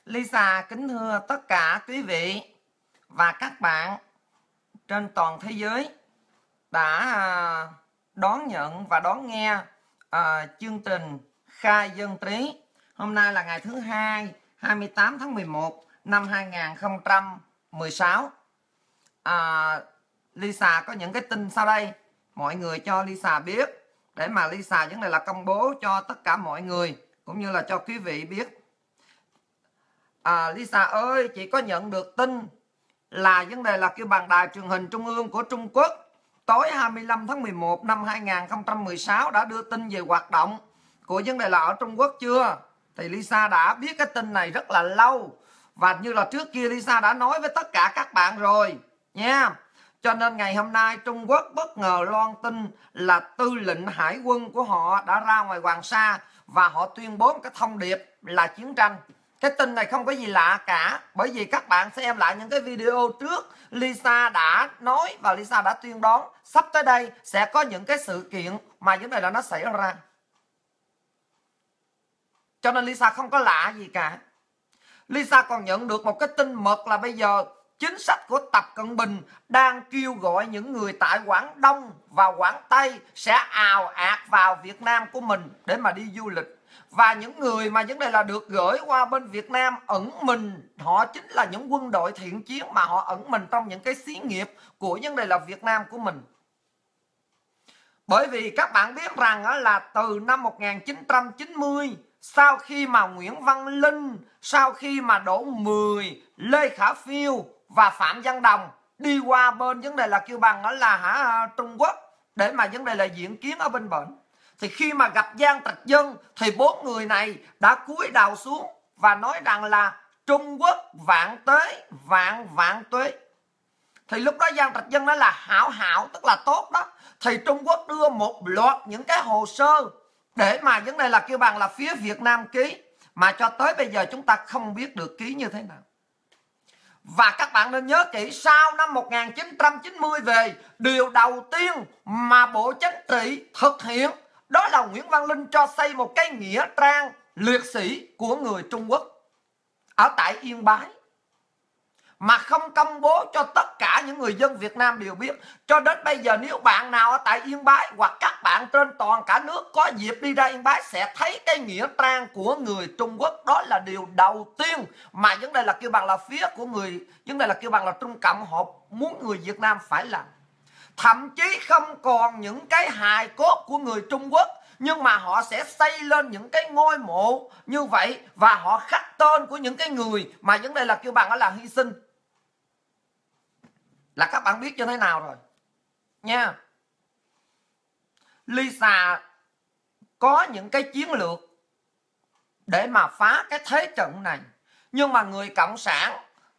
Lisa kính thưa tất cả quý vị và các bạn trên toàn thế giới đã đón nhận và đón nghe chương trình Khai Dân Trí. Hôm nay là ngày thứ Hai, 28 tháng 11 năm 2016. Lisa có những cái tin sau đây, mọi người cho Lisa biết để mà Lisa vấn đề là công bố cho tất cả mọi người cũng như là cho quý vị biết. Lisa ơi, chị có nhận được tin là vấn đề là kêu bằng đài truyền hình trung ương của Trung Quốc tối 25 tháng 11 năm 2016 đã đưa tin về hoạt động của vấn đề là ở Trung Quốc chưa? Thì Lisa đã biết cái tin này rất là lâu, và như là trước kia Lisa đã nói với tất cả các bạn rồi nha. Cho nên ngày hôm nay Trung Quốc bất ngờ loan tin là tư lệnh hải quân của họ đã ra ngoài Hoàng Sa và họ tuyên bố một cái thông điệp là chiến tranh. Cái tin này không có gì lạ cả, bởi vì các bạn xem lại những cái video trước, Lisa đã nói và Lisa đã tuyên đoán sắp tới đây sẽ có những cái sự kiện mà vấn đề là nó xảy ra. Cho nên Lisa không có lạ gì cả. Lisa còn nhận được một cái tin mật là bây giờ chính sách của Tập Cận Bình đang kêu gọi những người tại Quảng Đông và Quảng Tây sẽ ào ạt vào Việt Nam của mình để mà đi du lịch. Và những người mà vấn đề là được gửi qua bên Việt Nam ẩn mình, họ chính là những quân đội thiện chiến mà họ ẩn mình trong những cái xí nghiệp của vấn đề là Việt Nam của mình. Bởi vì các bạn biết rằng là từ năm 1990, sau khi mà Nguyễn Văn Linh, sau khi mà Đỗ Mười, Lê Khả Phiêu và Phạm Văn Đồng đi qua bên vấn đề là kêu bằng là Trung Quốc để mà vấn đề là diễn kiến ở bên bển, thì khi mà gặp Giang Trạch Dân thì bốn người này đã cúi đầu xuống và nói rằng là Trung Quốc vạn tuế, vạn tuế. Thì lúc đó Giang Trạch Dân nói là hảo, tức là tốt đó. Thì Trung Quốc đưa một loạt những cái hồ sơ để mà vấn đề là kêu bằng là phía Việt Nam ký, mà cho tới bây giờ chúng ta không biết được ký như thế nào. Và các bạn nên nhớ kỹ, sau năm 1990 về, điều đầu tiên mà Bộ Chính trị thực hiện đó là Nguyễn Văn Linh cho xây một cái nghĩa trang liệt sĩ của người Trung Quốc ở tại Yên Bái, mà không công bố cho tất cả những người dân Việt Nam đều biết. Cho đến bây giờ nếu bạn nào ở tại Yên Bái hoặc các bạn trên toàn cả nước có dịp đi ra Yên Bái sẽ thấy cái nghĩa trang của người Trung Quốc. Đó là điều đầu tiên mà vấn đề là kêu bằng là phía của người, vấn đề là kêu bằng là Trung Cộng họ muốn người Việt Nam phải làm. Thậm chí không còn những cái hài cốt của người Trung Quốc, nhưng mà họ sẽ xây lên những cái ngôi mộ như vậy và họ khắc tên của những cái người mà vấn đề là kêu bằng là hy sinh. Là các bạn biết như thế nào rồi nha. Lisa có những cái chiến lược để mà phá cái thế trận này, nhưng mà người Cộng sản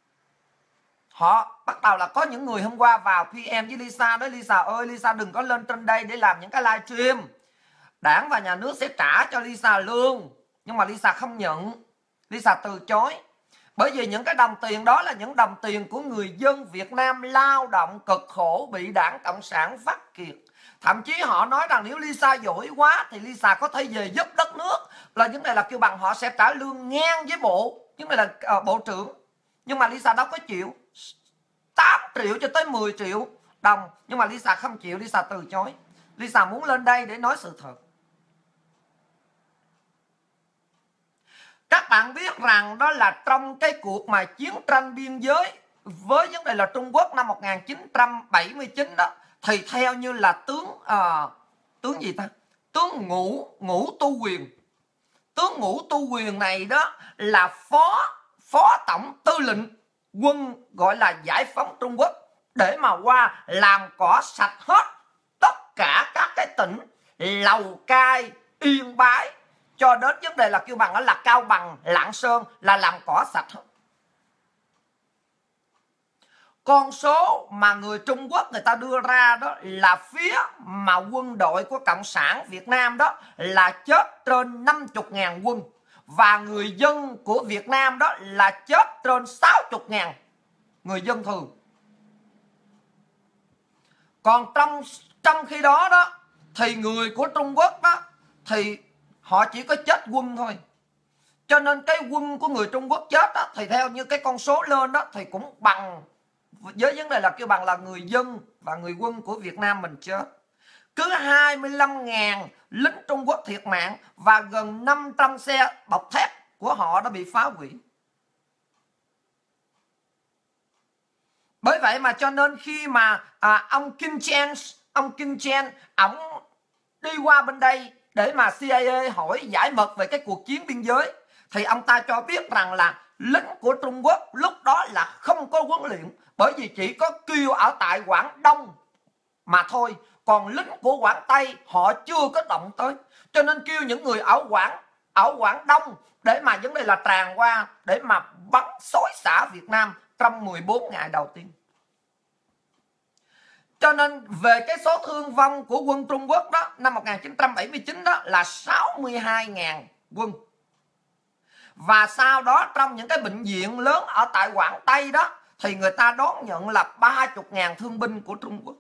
họ bắt đầu là có những người hôm qua vào PM với Lisa nói Lisa ơi, Lisa đừng có lên trên đây để làm những cái livestream, đảng và nhà nước sẽ trả cho Lisa lương. Nhưng mà Lisa không nhận, Lisa từ chối. Bởi vì những cái đồng tiền đó là những đồng tiền của người dân Việt Nam lao động cực khổ bị đảng Cộng sản vắt kiệt. Thậm chí họ nói rằng nếu Lisa giỏi quá thì Lisa có thể về giúp đất nước, là vấn đề là kêu bằng họ sẽ trả lương ngang với bộ, vấn đề là bộ trưởng. Nhưng mà Lisa đâu có chịu, 8 triệu cho tới 10 triệu đồng. Nhưng mà Lisa không chịu, Lisa từ chối. Lisa muốn lên đây để nói sự thật. Các bạn biết rằng đó là trong cái cuộc mà chiến tranh biên giới với vấn đề là Trung Quốc năm 1979 đó, thì theo như là tướng gì ta? Tướng Ngũ Tu Quyền. Tướng Ngũ Tu Quyền này đó là phó tổng tư lệnh quân gọi là giải phóng Trung Quốc, để mà qua làm cỏ sạch hết tất cả các cái tỉnh Lào Cai, Yên Bái cho đến vấn đề là kêu bằng là Cao Bằng, Lạng Sơn, là làm cỏ sạch hết. Con số mà người Trung Quốc người ta đưa ra đó là phía mà quân đội của Cộng sản Việt Nam đó là chết trên 50.000 quân, và người dân của Việt Nam đó là chết trên 60.000 người dân thường. Còn trong khi đó đó thì người của Trung Quốc đó thì họ chỉ có chết quân thôi. Cho nên cái quân của người Trung Quốc chết đó, thì theo như cái con số lên đó thì cũng bằng với vấn đề là kêu bằng là người dân và người quân của Việt Nam mình chết. Cứ 25.000 lính Trung Quốc thiệt mạng và gần 500 xe bọc thép của họ đã bị phá hủy. Bởi vậy mà cho nên khi mà ông Kim Chen ổng đi qua bên đây để mà CIA hỏi giải mật về cái cuộc chiến biên giới, thì ông ta cho biết rằng là lính của Trung Quốc lúc đó là không có huấn luyện, bởi vì chỉ có kêu ở tại Quảng Đông mà thôi, còn lính của Quảng Tây họ chưa có động tới. Cho nên kêu những người ở Quảng Đông để mà vấn đề là tràn qua để mà bắn xối xả Việt Nam trong 14 ngày đầu tiên. Cho nên về cái số thương vong của quân Trung Quốc đó năm 1979 đó là 62.000 quân. Và sau đó trong những cái bệnh viện lớn ở tại Quảng Tây đó thì người ta đón nhận là 30.000 thương binh của Trung Quốc.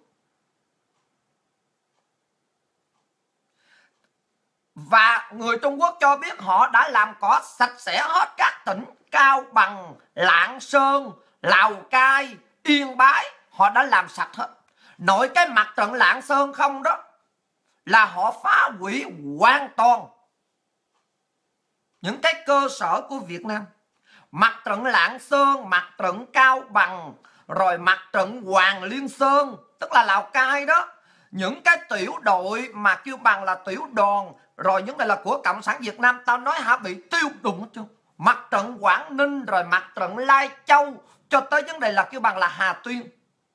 Và người Trung Quốc cho biết họ đã làm cỏ sạch sẽ hết các tỉnh Cao Bằng, Lạng Sơn, Lào Cai, Yên Bái. Họ đã làm sạch hết. Nội cái mặt trận Lạng Sơn không đó là họ phá hủy hoàn toàn những cái cơ sở của Việt Nam. Mặt trận Lạng Sơn, mặt trận Cao Bằng, rồi mặt trận Hoàng Liên Sơn, tức là Lào Cai đó. Những cái tiểu đội mà kêu bằng là tiểu đoàn, rồi những này là của Cộng sản Việt Nam, tao nói hả, bị tiêu đụng hết trơn. Mặt trận Quảng Ninh, rồi mặt trận Lai Châu, cho tới vấn đề là kêu bằng là Hà Tuyên.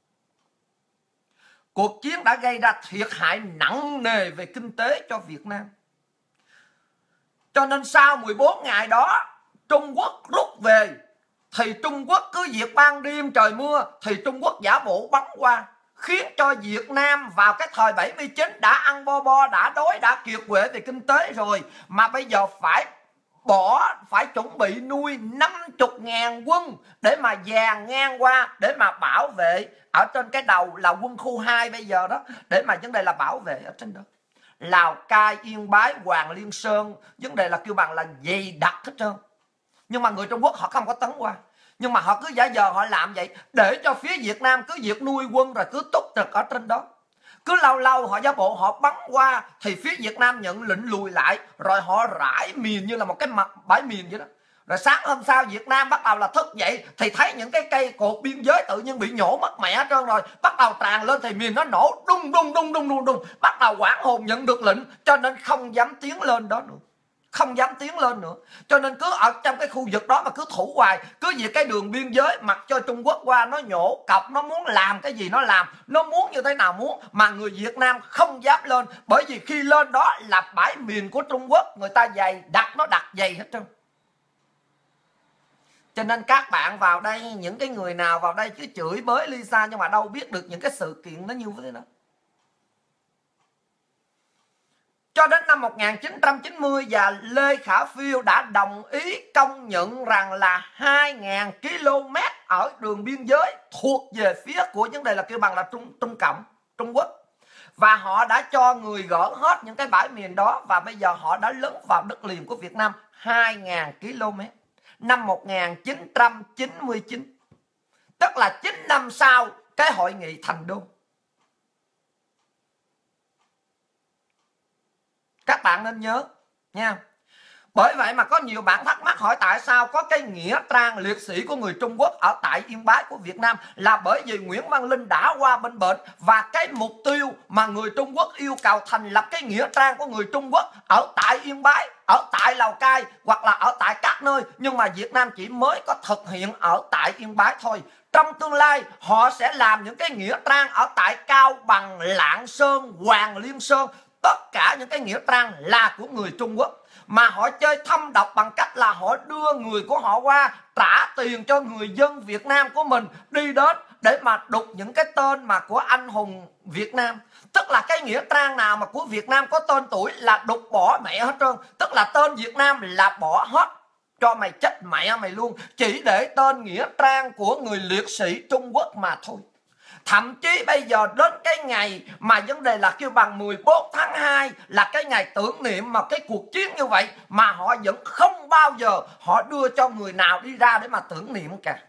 Cuộc chiến đã gây ra thiệt hại nặng nề về kinh tế cho Việt Nam. Cho nên sau 14 ngày đó Trung Quốc rút về, thì Trung Quốc cứ việc ban đêm trời mưa thì Trung Quốc giả bộ bắn qua, khiến cho Việt Nam vào cái thời 79 đã ăn bo bo, đã đói, đã kiệt quệ về kinh tế rồi, mà bây giờ phải chuẩn bị nuôi 50.000 quân để mà dàn ngang qua, để mà bảo vệ ở trên cái đầu là quân khu 2 bây giờ đó, để mà vấn đề là bảo vệ ở trên đó. Lào Cai, Yên Bái, Hoàng Liên Sơn, vấn đề là kêu bằng là dày đặc hết trơn. Nhưng mà người Trung Quốc họ không có tấn qua, nhưng mà họ cứ giả vờ họ làm vậy để cho phía Việt Nam cứ việc nuôi quân rồi cứ túc trực ở trên đó. Cứ lâu lâu họ giả bộ họ bắn qua thì phía Việt Nam nhận lệnh lùi lại, rồi họ rải mìn như là một cái bãi mìn vậy đó. Rồi sáng hôm sau Việt Nam bắt đầu là thức dậy thì thấy những cái cây cột biên giới tự nhiên bị nhổ mất mẹ hết trơn rồi. Bắt đầu tràn lên thì mìn nó nổ đùng đùng đùng đùng đùng đùng. Bắt đầu quảng hồn nhận được lệnh cho nên không dám tiến lên đó nữa. Không dám tiến lên nữa. Cho nên cứ ở trong cái khu vực đó mà cứ thủ hoài. Cứ vì cái đường biên giới mặc cho Trung Quốc qua nó nhổ cọc, nó muốn làm cái gì nó làm, nó muốn như thế nào muốn, mà người Việt Nam không dám lên. Bởi vì khi lên đó là bãi miền của Trung Quốc, người ta dày đặt, nó đặt dày hết trơn. Cho nên các bạn vào đây, những cái người nào vào đây cứ chửi bới Lisa nhưng mà đâu biết được những cái sự kiện nó như thế đó. Cho đến năm 1990 và Lê Khả Phiêu đã đồng ý công nhận rằng là 2.000 km ở đường biên giới thuộc về phía của vấn đề là kêu bằng là Trung Quốc. Và họ đã cho người gỡ hết những cái bãi miền đó, và bây giờ họ đã lấn vào đất liền của Việt Nam 2.000 km. Năm 1999, tức là 9 năm sau cái hội nghị Thành Đô. Các bạn nên nhớ nha. Bởi vậy mà có nhiều bạn thắc mắc hỏi tại sao có cái nghĩa trang liệt sĩ của người Trung Quốc ở tại Yên Bái của Việt Nam, là bởi vì Nguyễn Văn Linh đã qua bên bệnh, và cái mục tiêu mà người Trung Quốc yêu cầu thành lập cái nghĩa trang của người Trung Quốc ở tại Yên Bái, ở tại Lào Cai hoặc là ở tại các nơi, nhưng mà Việt Nam chỉ mới có thực hiện ở tại Yên Bái thôi. Trong tương lai họ sẽ làm những cái nghĩa trang ở tại Cao Bằng, Lạng Sơn, Hoàng Liên Sơn. Tất cả những cái nghĩa trang là của người Trung Quốc, mà họ chơi thâm độc bằng cách là họ đưa người của họ qua trả tiền cho người dân Việt Nam của mình đi đến để mà đục những cái tên mà của anh hùng Việt Nam. Tức là cái nghĩa trang nào mà của Việt Nam có tên tuổi là đục bỏ mẹ hết trơn. Tức là tên Việt Nam là bỏ hết, cho mày chết mẹ mày luôn, chỉ để tên nghĩa trang của người liệt sĩ Trung Quốc mà thôi. Thậm chí bây giờ đến cái ngày mà vấn đề là kêu bằng 14 tháng 2 là cái ngày tưởng niệm mà cái cuộc chiến như vậy, mà họ vẫn không bao giờ họ đưa cho người nào đi ra để mà tưởng niệm cả.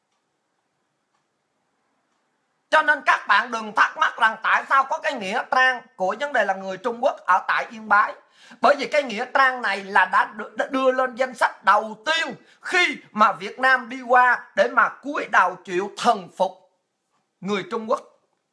Cho nên các bạn đừng thắc mắc rằng tại sao có cái nghĩa trang của vấn đề là người Trung Quốc ở tại Yên Bái. Bởi vì cái nghĩa trang này là đã đưa lên danh sách đầu tiên khi mà Việt Nam đi qua để mà cúi đầu chịu thần phục người Trung Quốc.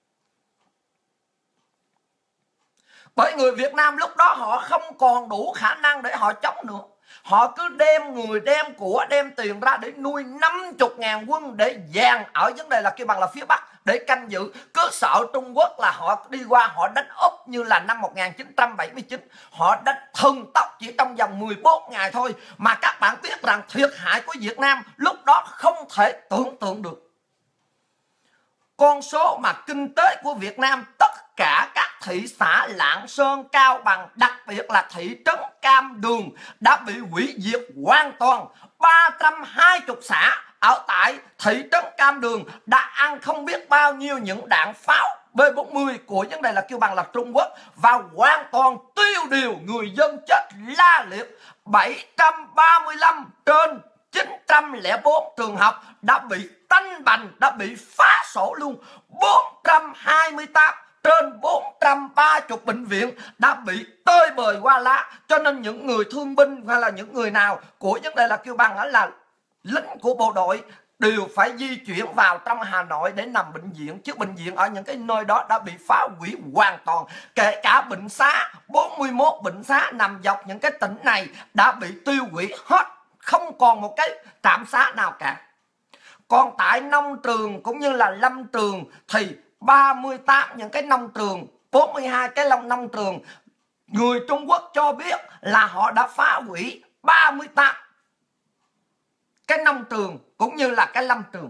Bởi người Việt Nam lúc đó họ không còn đủ khả năng để họ chống nữa. Họ cứ đem người, đem của, đem tiền ra để nuôi 50.000 quân để dàn ở vấn đề là kêu bằng là phía Bắc để canh giữ. Cứ sợ Trung Quốc là họ đi qua họ đánh úp như là năm 1979. Họ đánh thần tốc chỉ trong vòng 14 ngày thôi. Mà các bạn biết rằng thiệt hại của Việt Nam lúc đó không thể tưởng tượng được. Con số mà kinh tế của Việt Nam, tất cả các thị xã Lạng Sơn, Cao Bằng, đặc biệt là thị trấn Cam Đường đã bị hủy diệt hoàn toàn. 320 xã ở tại thị trấn Cam Đường đã ăn không biết bao nhiêu những đạn pháo B-40 của vấn đề là kêu bằng là Trung Quốc, và hoàn toàn tiêu điều, người dân chết la liệt. 735 trên 904 trường học đã bị tanh bành, đã bị phá sổ luôn. 428 trên 430 bệnh viện đã bị tơi bời qua lá. Cho nên những người thương binh hay là những người nào của vấn đề là kêu bằng là lính của bộ đội đều phải di chuyển vào trong Hà Nội để nằm bệnh viện. Chứ bệnh viện ở những cái nơi đó đã bị phá hủy hoàn toàn. Kể cả bệnh xá, 41 bệnh xá nằm dọc những cái tỉnh này đã bị tiêu hủy hết, không còn một cái trạm xá nào cả. Còn tại nông trường cũng như là lâm trường thì 38 những cái nông trường, 42 cái nông trường, người Trung Quốc cho biết là họ đã phá hủy 38 cái nông trường cũng như là cái lâm trường.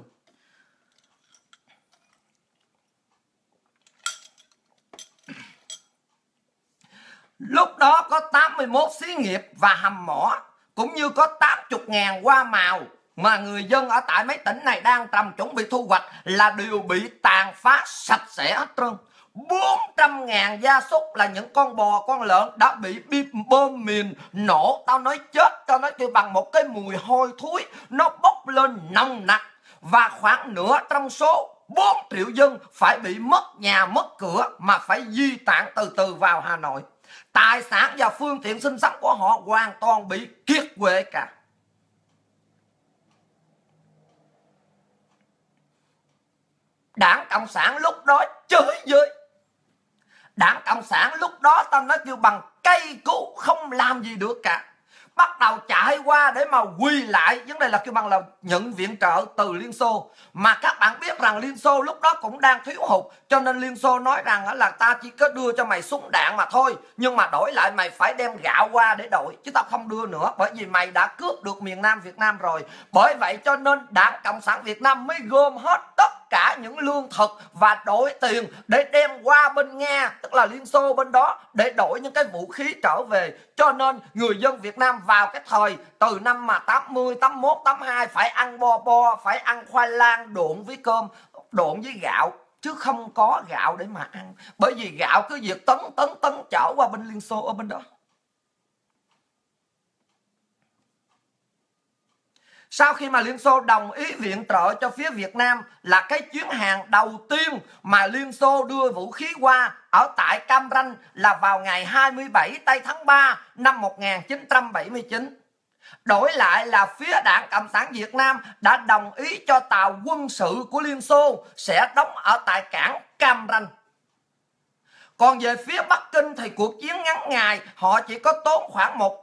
Lúc đó có 81 xí nghiệp và hầm mỏ, cũng như có 80.000 hoa màu mà người dân ở tại mấy tỉnh này đang trồng chuẩn bị thu hoạch là đều bị tàn phá sạch sẽ hết trơn. 400.000 gia súc là những con bò, con lợn đã bị bom mìn nổ. Tao nói chết cho nó kêu bằng một cái mùi hôi thối, nó bốc lên nồng nặc. Và khoảng nửa trong số 4 triệu dân phải bị mất nhà, mất cửa mà phải di tản từ từ vào Hà Nội. Tài sản và phương tiện sinh sống của họ hoàn toàn bị kiệt quệ cả. Đảng Cộng sản lúc đó chửi với. Đảng Cộng sản lúc đó tao nói kêu bằng cây cú không làm gì được cả. Bắt đầu chạy qua để mà quy lại vấn đề là kêu bằng là nhận viện trợ từ Liên Xô. Mà các bạn biết rằng Liên Xô lúc đó cũng đang thiếu hụt, cho nên Liên Xô nói rằng là ta chỉ có đưa cho mày súng đạn mà thôi, nhưng mà đổi lại mày phải đem gạo qua để đổi, chứ tao không đưa nữa, bởi vì mày đã cướp được miền Nam Việt Nam rồi. Bởi vậy cho nên Đảng Cộng sản Việt Nam mới gom hết tất cả những lương thực và đổi tiền để đem qua bên Nga, tức là Liên Xô bên đó, để đổi những cái vũ khí trở về. Cho nên người dân Việt Nam vào cái thời từ năm mà 80, 81, 82 phải ăn bo, phải ăn khoai lang độn với cơm, độn với gạo, chứ không có gạo để mà ăn. Bởi vì gạo cứ việc tấn chở qua bên Liên Xô ở bên đó. Sau khi mà Liên Xô đồng ý viện trợ cho phía Việt Nam là cái chuyến hàng đầu tiên mà Liên Xô đưa vũ khí qua ở tại Cam Ranh là vào ngày 27 tây tháng 3 năm 1979. Đổi lại là phía Đảng Cộng sản Việt Nam đã đồng ý cho tàu quân sự của Liên Xô sẽ đóng ở tại cảng Cam Ranh. Còn về phía Bắc Kinh thì cuộc chiến ngắn ngày họ chỉ có tốn khoảng 1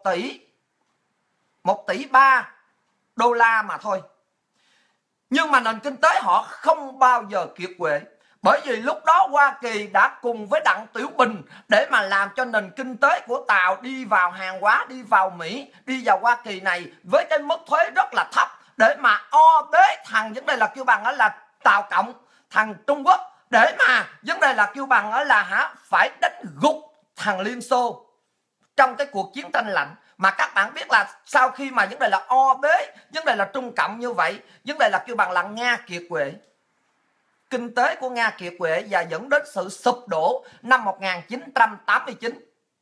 tỷ 3 đô la mà thôi. Nhưng mà nền kinh tế họ không bao giờ kiệt quệ. Bởi vì lúc đó Hoa Kỳ đã cùng với Đặng Tiểu Bình để mà làm cho nền kinh tế của Tàu đi vào hàng hóa, đi vào Mỹ, đi vào Hoa Kỳ này với cái mức thuế rất là thấp, để mà o bế thằng vấn đề là kêu bằng là Tàu Cộng, thằng Trung Quốc, để mà vấn đề là kêu bằng là phải đánh gục thằng Liên Xô trong cái cuộc chiến tranh lạnh. Mà các bạn biết là sau khi mà vấn đề là o bế vấn đề là Trung Cộng như vậy, vấn đề là kêu bằng là Nga kiệt quệ. kinh tế của Nga kiệt quệ và dẫn đến sự sụp đổ năm 1989.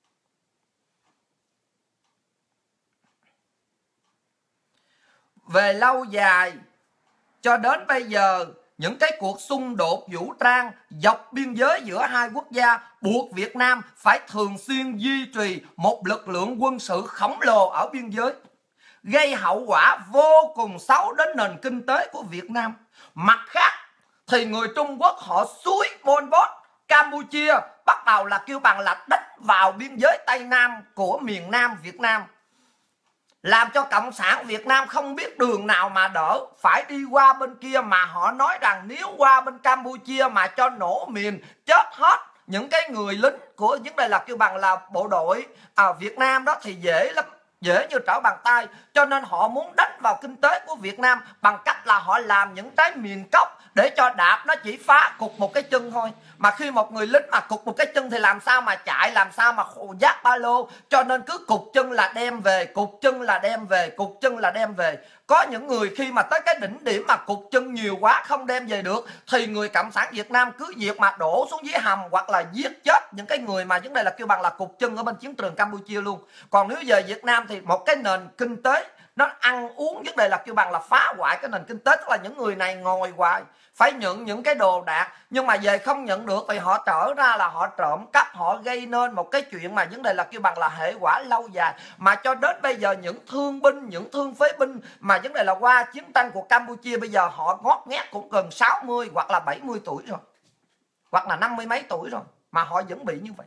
Về lâu dài cho đến bây giờ, những cái cuộc xung đột vũ trang dọc biên giới giữa hai quốc gia buộc Việt Nam phải thường xuyên duy trì một lực lượng quân sự khổng lồ ở biên giới, gây hậu quả vô cùng xấu đến nền kinh tế của Việt Nam. Mặt khác thì người Trung Quốc họ xúi Pol Pot, Campuchia bắt đầu là kêu bằng là đánh vào biên giới Tây Nam của miền Nam Việt Nam, làm cho Cộng sản Việt Nam không biết đường nào mà đỡ, phải đi qua bên kia. Mà họ nói rằng nếu qua bên Campuchia mà cho nổ mìn chết hết những cái người lính của những đây là kêu bằng là bộ đội Việt Nam đó thì dễ lắm, dễ như trở bàn tay. Cho nên họ muốn đánh vào kinh tế của Việt Nam bằng cách là họ làm những trái mìn cốc để cho đạp nó chỉ phá cục một cái chân thôi. Mà khi một người lính mà cục một cái chân thì làm sao mà chạy, làm sao mà vác ba lô. Cho nên cứ cục chân là đem về, cục chân là đem về, cục chân là đem về. Có những người khi mà tới cái đỉnh điểm mà cục chân nhiều quá không đem về được thì người Cộng sản Việt Nam cứ việc mà đổ xuống dưới hầm hoặc là giết chết những cái người mà vấn đề là kêu bằng là cục chân ở bên chiến trường Campuchia luôn. Còn nếu về Việt Nam thì một cái nền kinh tế nó ăn uống vấn đề là kêu bằng là phá hoại cái nền kinh tế, tức là những người này ngồi hoài phải nhận những cái đồ đạc nhưng mà về không nhận được thì họ trở ra là họ trộm cắp, họ gây nên một cái chuyện mà vấn đề là kêu bằng là hệ quả lâu dài. Mà cho đến bây giờ những thương binh, những thương phế binh mà vấn đề là qua chiến tranh của Campuchia bây giờ họ ngót nghét cũng gần 60 hoặc là 70 tuổi rồi, hoặc là 50 mấy tuổi rồi mà họ vẫn bị như vậy.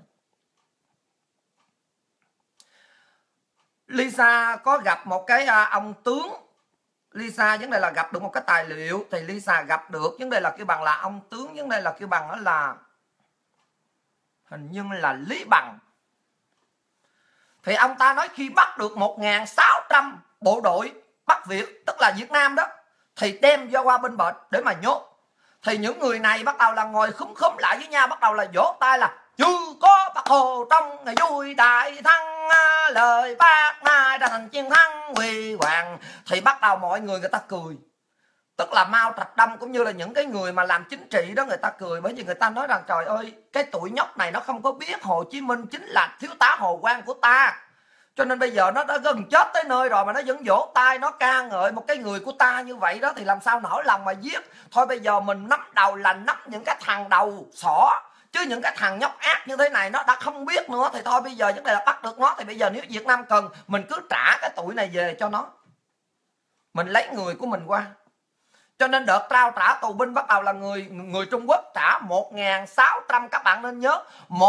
Lisa có gặp một cái ông tướng, Lisa vấn đề là gặp được một cái tài liệu thì Lisa gặp được vấn đề là kêu bằng là ông tướng vấn đề là kêu bằng đó là hình như là Lý Bằng. Thì ông ta nói khi bắt được 1.600 bộ đội Bắc Việt, tức là Việt Nam đó, thì đem vô qua bên bển để mà nhốt. Thì những người này bắt đầu là ngồi khúm lại với nhau, bắt đầu là vỗ tay là như có Bác Hồ trong ngày vui đại thắng, lời bác nay đã thành chiến thắng huy hoàng. Thì bắt đầu mọi người ta cười, tức là Mao Trạch Đông cũng như là những cái người mà làm chính trị đó người ta cười, bởi vì người ta nói rằng trời ơi cái tụi nhóc này nó không có biết Hồ Chí Minh chính là thiếu tá Hồ Quang của ta, cho nên bây giờ nó đã gần chết tới nơi rồi mà nó vẫn vỗ tay, nó ca ngợi một cái người của ta như vậy đó, thì làm sao nổi lòng mà giết. Thôi bây giờ mình nắm đầu là nắm những cái thằng đầu sỏ, chứ những cái thằng nhóc ác như thế này nó đã không biết nữa. Thì thôi bây giờ vấn đề là bắt được nó, thì bây giờ nếu Việt Nam cần mình cứ trả cái tụi này về cho nó, mình lấy người của mình qua. Cho nên đợt trao trả tù binh bắt đầu là người Trung Quốc trả 1.600, các bạn nên nhớ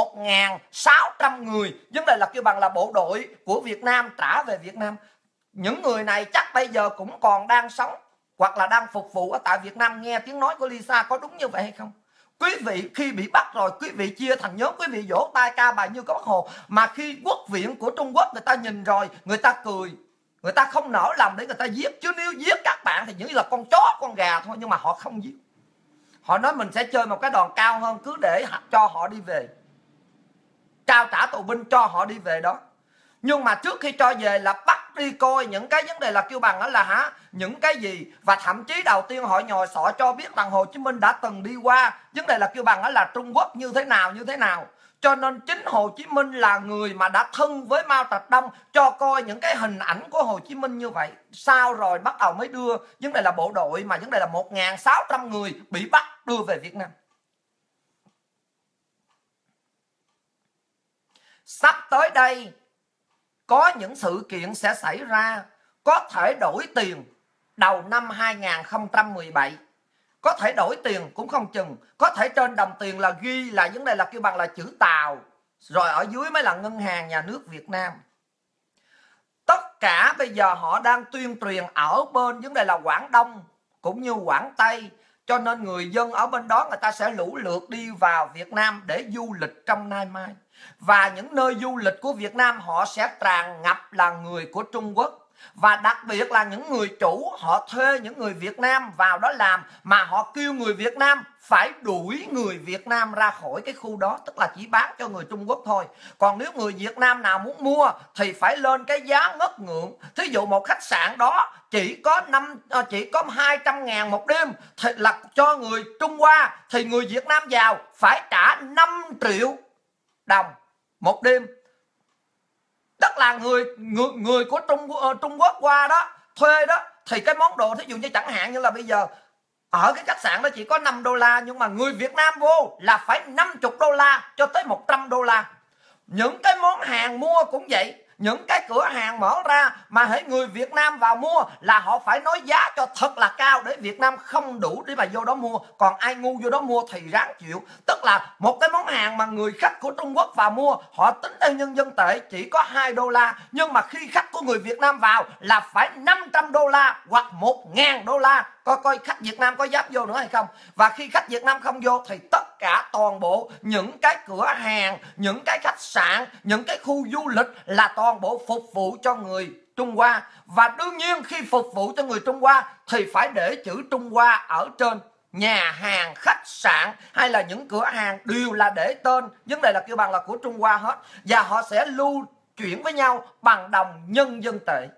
1.600 người, vấn đề là kêu bằng là bộ đội của Việt Nam trả về Việt Nam. Những người này chắc bây giờ cũng còn đang sống hoặc là đang phục vụ ở tại Việt Nam. Nghe tiếng nói của Lisa có đúng như vậy hay không? Quý vị khi bị bắt rồi, quý vị chia thành nhóm, quý vị vỗ tay ca bài như có Bác Hồ. Mà khi quốc viện của Trung Quốc người ta nhìn rồi, người ta cười, người ta không nỡ lòng để người ta giết. Chứ nếu giết các bạn thì như là con chó, con gà thôi. Nhưng mà họ không giết. Họ nói mình sẽ chơi một cái đòn cao hơn, cứ để cho họ đi về, trao trả tù binh cho họ đi về đó. Nhưng mà trước khi cho về là bắt đi coi những cái vấn đề là kêu bằng đó là những cái gì. Và thậm chí đầu tiên họ nhồi sọ cho biết rằng Hồ Chí Minh đã từng đi qua vấn đề là kêu bằng đó là Trung Quốc như thế nào. Cho nên chính Hồ Chí Minh là người mà đã thân với Mao Trạch Đông, cho coi những cái hình ảnh của Hồ Chí Minh như vậy. Sau rồi bắt đầu mới đưa vấn đề là bộ đội mà vấn đề là 1.600 người bị bắt đưa về Việt Nam. Sắp tới đây có những sự kiện sẽ xảy ra, có thể đổi tiền đầu năm 2017. Có thể đổi tiền cũng không chừng. Có thể trên đồng tiền là ghi là vấn đề là kêu bằng là chữ Tàu, rồi ở dưới mới là Ngân hàng Nhà nước Việt Nam. Tất cả bây giờ họ đang tuyên truyền ở bên vấn đề là Quảng Đông cũng như Quảng Tây. Cho nên người dân ở bên đó người ta sẽ lũ lượt đi vào Việt Nam để du lịch trong nay mai. Và những nơi du lịch của Việt Nam họ sẽ tràn ngập là người của Trung Quốc. Và đặc biệt là những người chủ họ thuê những người Việt Nam vào đó làm, mà họ kêu người Việt Nam phải đuổi người Việt Nam ra khỏi cái khu đó, tức là chỉ bán cho người Trung Quốc thôi. Còn nếu người Việt Nam nào muốn mua thì phải lên cái giá ngất ngưỡng. Thí dụ một khách sạn đó chỉ có 200.000 một đêm thì là cho người Trung Hoa, thì người Việt Nam vào phải trả 5 triệu đồng một đêm. Tức là người của Trung Quốc qua đó thuê đó, thì cái món đồ thí dụ như chẳng hạn như là bây giờ ở cái khách sạn đó chỉ có 5 đô la, nhưng mà người Việt Nam vô là phải 50 đô la cho tới 100 đô la. Những cái món hàng mua cũng vậy, những cái cửa hàng mở ra mà hễ người Việt Nam vào mua là họ phải nói giá cho thật là cao để Việt Nam không đủ để mà vô đó mua, còn ai ngu vô đó mua thì ráng chịu. Tức là một cái món hàng mà người khách của Trung Quốc vào mua, họ tính theo nhân dân tệ chỉ có 2 đô la, nhưng mà khi khách của người Việt Nam vào là phải 500 đô la hoặc 1.000 đô la. Coi khách Việt Nam có dám vô nữa hay không. Và khi khách Việt Nam không vô thì tất cả toàn bộ những cái cửa hàng, những cái khách sạn, những cái khu du lịch là toàn bộ phục vụ cho người Trung Hoa. Và đương nhiên khi phục vụ cho người Trung Hoa thì phải để chữ Trung Hoa ở trên. Nhà hàng, khách sạn hay là những cửa hàng đều là để tên, vấn đề là kêu bằng là của Trung Hoa hết. Và họ sẽ lưu chuyển với nhau bằng đồng nhân dân tệ.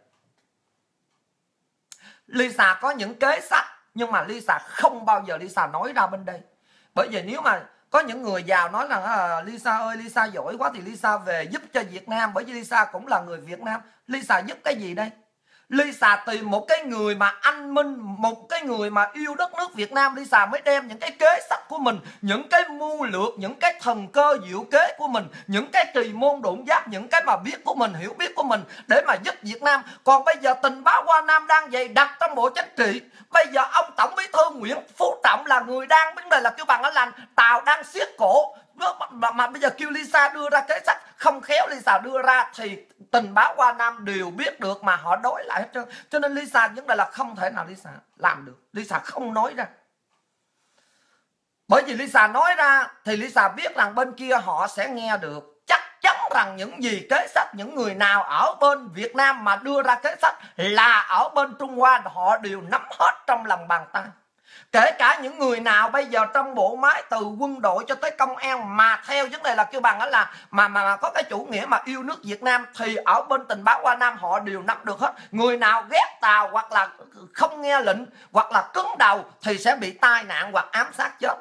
Lisa có những kế sách, nhưng mà Lisa không bao giờ Lisa nói ra bên đây. Bởi vì nếu mà có những người giàu nói rằng Lisa ơi, Lisa giỏi quá thì Lisa về giúp cho Việt Nam, bởi vì Lisa cũng là người Việt Nam. Lisa giúp cái gì đây? Lisa tìm một cái người mà anh minh, một cái người mà yêu đất nước Việt Nam. Lisa mới đem những cái kế sách của mình, những cái mưu lược, những cái thần cơ diệu kế của mình, những cái kỳ môn độn giáp, những cái mà biết của mình, hiểu biết của mình để mà giúp Việt Nam. Còn bây giờ tình báo Hoa Nam đang dày đặc trong Bộ Chính trị. Bây giờ ông Tổng Bí thư Nguyễn Phú Trọng là người đang, vấn đề là kêu bằng là Tàu đang siết cổ, mà bây giờ kêu Lisa đưa ra kế sách, không khéo Lisa đưa ra thì tình báo Hoa Nam đều biết được mà họ đối lại hết trơn. Cho nên Lisa vấn đề là không thể nào Lisa làm được. Lisa không nói ra, bởi vì Lisa nói ra thì Lisa biết rằng bên kia họ sẽ nghe được. Chắc chắn rằng những gì kế sách, những người nào ở bên Việt Nam mà đưa ra kế sách là ở bên Trung Hoa họ đều nắm hết trong lòng bàn tay. Kể cả những người nào bây giờ trong bộ máy từ quân đội cho tới công an mà theo vấn đề là kêu bằng đó là mà có cái chủ nghĩa mà yêu nước Việt Nam thì ở bên tình báo Hoa Nam họ đều nắm được hết. Người nào ghét Tàu hoặc là không nghe lệnh hoặc là cứng đầu thì sẽ bị tai nạn hoặc ám sát chết.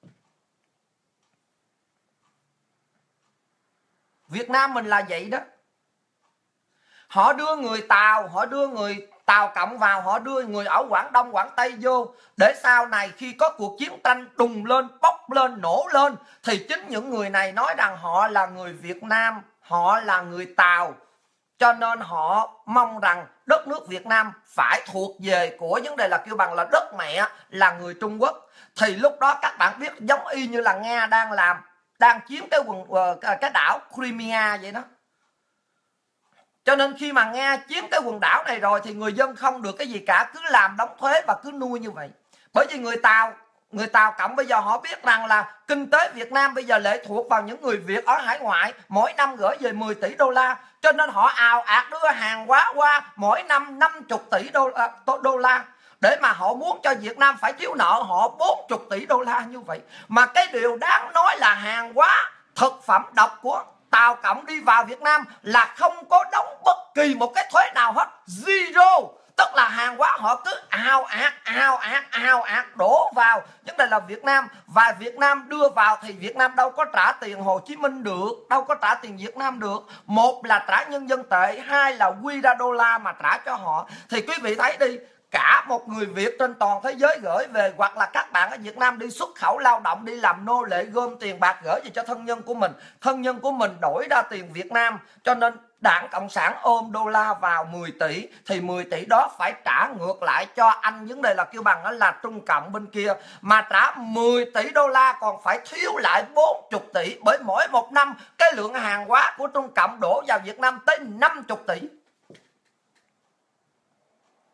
Việt Nam mình là vậy đó. Họ đưa người Tàu, họ đưa người Tàu Cộng vào, họ đưa người ở Quảng Đông, Quảng Tây vô, để sau này khi có cuộc chiến tranh đùng lên, bốc lên, nổ lên thì chính những người này nói rằng họ là người Việt Nam, họ là người Tàu, cho nên họ mong rằng đất nước Việt Nam phải thuộc về của vấn đề là kêu bằng là đất mẹ là người Trung Quốc. Thì lúc đó các bạn biết giống y như là Nga đang làm, đang chiếm cái đảo Crimea vậy đó. Cho nên khi mà Nga chiếm cái quần đảo này rồi thì người dân không được cái gì cả, cứ làm đóng thuế và cứ nuôi như vậy. Bởi vì người Tàu Cộng bây giờ họ biết rằng là kinh tế Việt Nam bây giờ lệ thuộc vào những người Việt ở hải ngoại, mỗi năm gửi về 10 tỷ đô la. Cho nên họ ào ạt đưa hàng hóa qua mỗi năm 50 tỷ đô la. Để mà họ muốn cho Việt Nam phải thiếu nợ họ 40 tỷ đô la như vậy. Mà cái điều đáng nói là hàng hóa thực phẩm độc của Tàu Cộng đi vào Việt Nam là không có đóng bất kỳ một cái thuế nào hết, zero. Tức là hàng hóa họ cứ ào ạt đổ vào vấn đề là Việt Nam. Và Việt Nam đưa vào thì Việt Nam đâu có trả tiền Hồ Chí Minh được, đâu có trả tiền Việt Nam được. Một là trả nhân dân tệ, hai là quy ra đô la mà trả cho họ. Thì quý vị thấy đi, cả một người Việt trên toàn thế giới gửi về, hoặc là các bạn ở Việt Nam đi xuất khẩu lao động, đi làm nô lệ gom tiền bạc gửi về cho thân nhân của mình, thân nhân của mình đổi ra tiền Việt Nam. Cho nên Đảng Cộng sản ôm đô la vào 10 tỷ thì 10 tỷ đó phải trả ngược lại cho anh, vấn đề là kêu bằng đó là Trung Cộng bên kia. Mà trả 10 tỷ đô la còn phải thiếu lại 40 tỷ, bởi mỗi một năm cái lượng hàng hóa của Trung Cộng đổ vào Việt Nam tới 50 tỷ.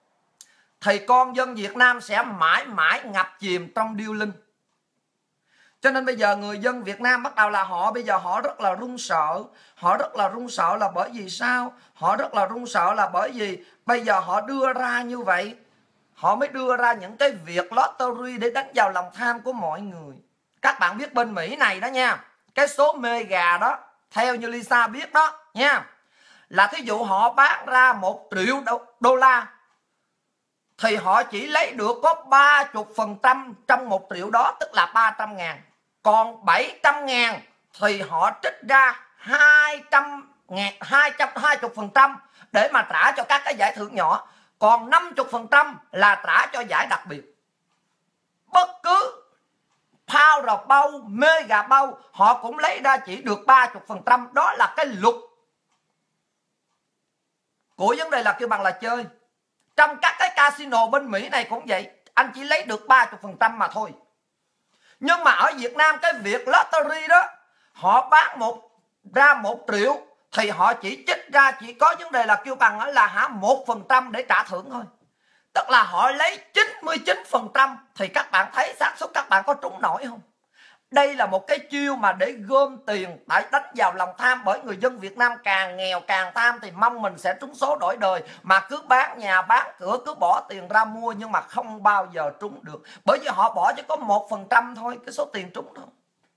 Thì con dân Việt Nam sẽ mãi mãi ngập chìm trong điêu linh. Cho nên bây giờ người dân Việt Nam bắt đầu là bây giờ họ rất là run sợ. Họ rất là run sợ là bởi vì sao? Họ rất là run sợ là bởi vì bây giờ họ đưa ra như vậy, họ mới đưa ra những cái việc lottery để đánh vào lòng tham của mọi người. Các bạn biết bên Mỹ này đó nha, cái số mega đó, theo như Lisa biết đó nha, là thí dụ họ bán ra 1 triệu đô la thì họ chỉ lấy được có 30% trong 1 triệu đó, tức là 300.000. Còn 700.000 thì họ trích ra 20% để mà trả cho các cái giải thưởng nhỏ. Còn 50% là trả cho giải đặc biệt. Bất cứ Power bao, Mega bao, họ cũng lấy ra chỉ được 30%. Đó là cái luật của vấn đề là kêu bằng là chơi. Trong các cái casino bên Mỹ này cũng vậy, anh chỉ lấy được 30% mà thôi. Nhưng mà ở Việt Nam cái việc lottery đó, họ bán ra 1 triệu thì họ chỉ trích ra chỉ có vấn đề là kêu bằng là 1% để trả thưởng thôi. Tức là họ lấy 99%, thì các bạn thấy xác suất các bạn có trúng nổi không? Đây là một cái chiêu mà để gom tiền, để đánh vào lòng tham. Bởi người dân Việt Nam càng nghèo càng tham thì mong mình sẽ trúng số đổi đời, mà cứ bán nhà bán cửa, cứ bỏ tiền ra mua nhưng mà không bao giờ trúng được. Bởi vì họ bỏ chỉ có 1% thôi, cái số tiền trúng thôi.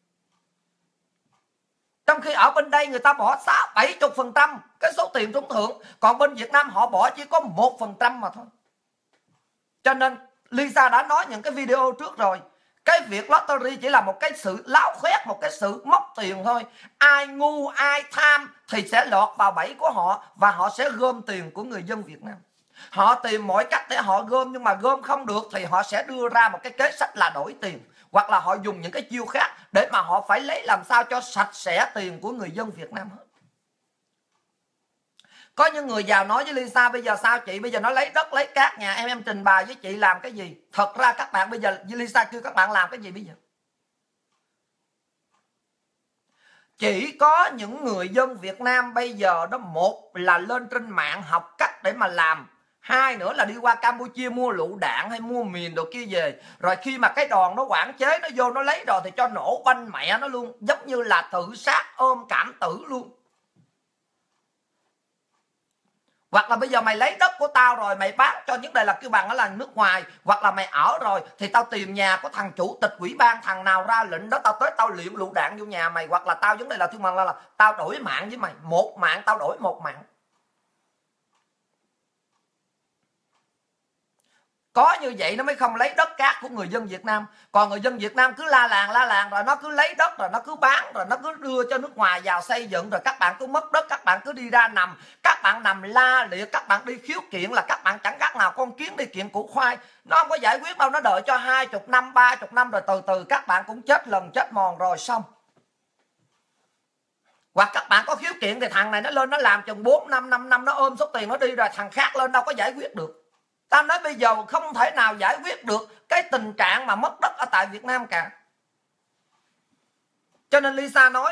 Trong khi ở bên đây người ta bỏ 60-70% cái số tiền trúng thưởng. Còn bên Việt Nam họ bỏ chỉ có 1% mà thôi. Cho nên Lisa đã nói những cái video trước rồi, cái việc lottery chỉ là một cái sự láo khoét, một cái sự móc tiền thôi. Ai ngu ai tham thì sẽ lọt vào bẫy của họ, và họ sẽ gom tiền của người dân Việt Nam. Họ tìm mọi cách để họ gom, nhưng mà gom không được thì họ sẽ đưa ra một cái kế sách là đổi tiền, hoặc là họ dùng những cái chiêu khác để mà họ phải lấy làm sao cho sạch sẽ tiền của người dân Việt Nam hết. Có những người giàu nói với Lisa: bây giờ sao chị, bây giờ nó lấy đất lấy cát nhà em trình bày với chị làm cái gì? Thật ra các bạn bây giờ Lisa kêu các bạn làm cái gì bây giờ? Chỉ có những người dân Việt Nam bây giờ đó, một là lên trên mạng học cách để mà làm, hai nữa là đi qua Campuchia mua lựu đạn hay mua mìn đồ kia về, rồi khi mà cái đòn nó quản chế nó vô nó lấy rồi thì cho nổ banh mẹ nó luôn, giống như là tự sát ôm cảm tử luôn. Hoặc là bây giờ mày lấy đất của tao rồi mày bán cho những đây là kêu bằng nó là nước ngoài, hoặc là mày ở rồi thì tao tìm nhà của thằng chủ tịch ủy ban, thằng nào ra lệnh đó tao tới tao liệm lựu đạn vô nhà mày, hoặc là tao vấn đề là kêu bằng là tao đổi mạng với mày, một mạng tao đổi một mạng. Có như vậy nó mới không lấy đất cát của người dân Việt Nam. Còn người dân Việt Nam cứ la làng rồi nó cứ lấy đất, rồi nó cứ bán, rồi nó cứ đưa cho nước ngoài vào xây dựng, rồi các bạn cứ mất đất, các bạn cứ đi ra nằm, các bạn nằm la liệt, các bạn đi khiếu kiện là các bạn chẳng khác nào con kiến đi kiện củ khoai. Nó không có giải quyết đâu, nó đợi cho 20 năm 30 năm rồi từ từ các bạn cũng chết lần chết mòn rồi xong. Hoặc các bạn có khiếu kiện thì thằng này nó lên nó làm chừng 4-5 năm nó ôm số tiền nó đi rồi, thằng khác lên đâu có giải quyết được. Tao nói bây giờ không thể nào giải quyết được cái tình trạng mà mất đất ở tại Việt Nam cả. Cho nên Lisa nói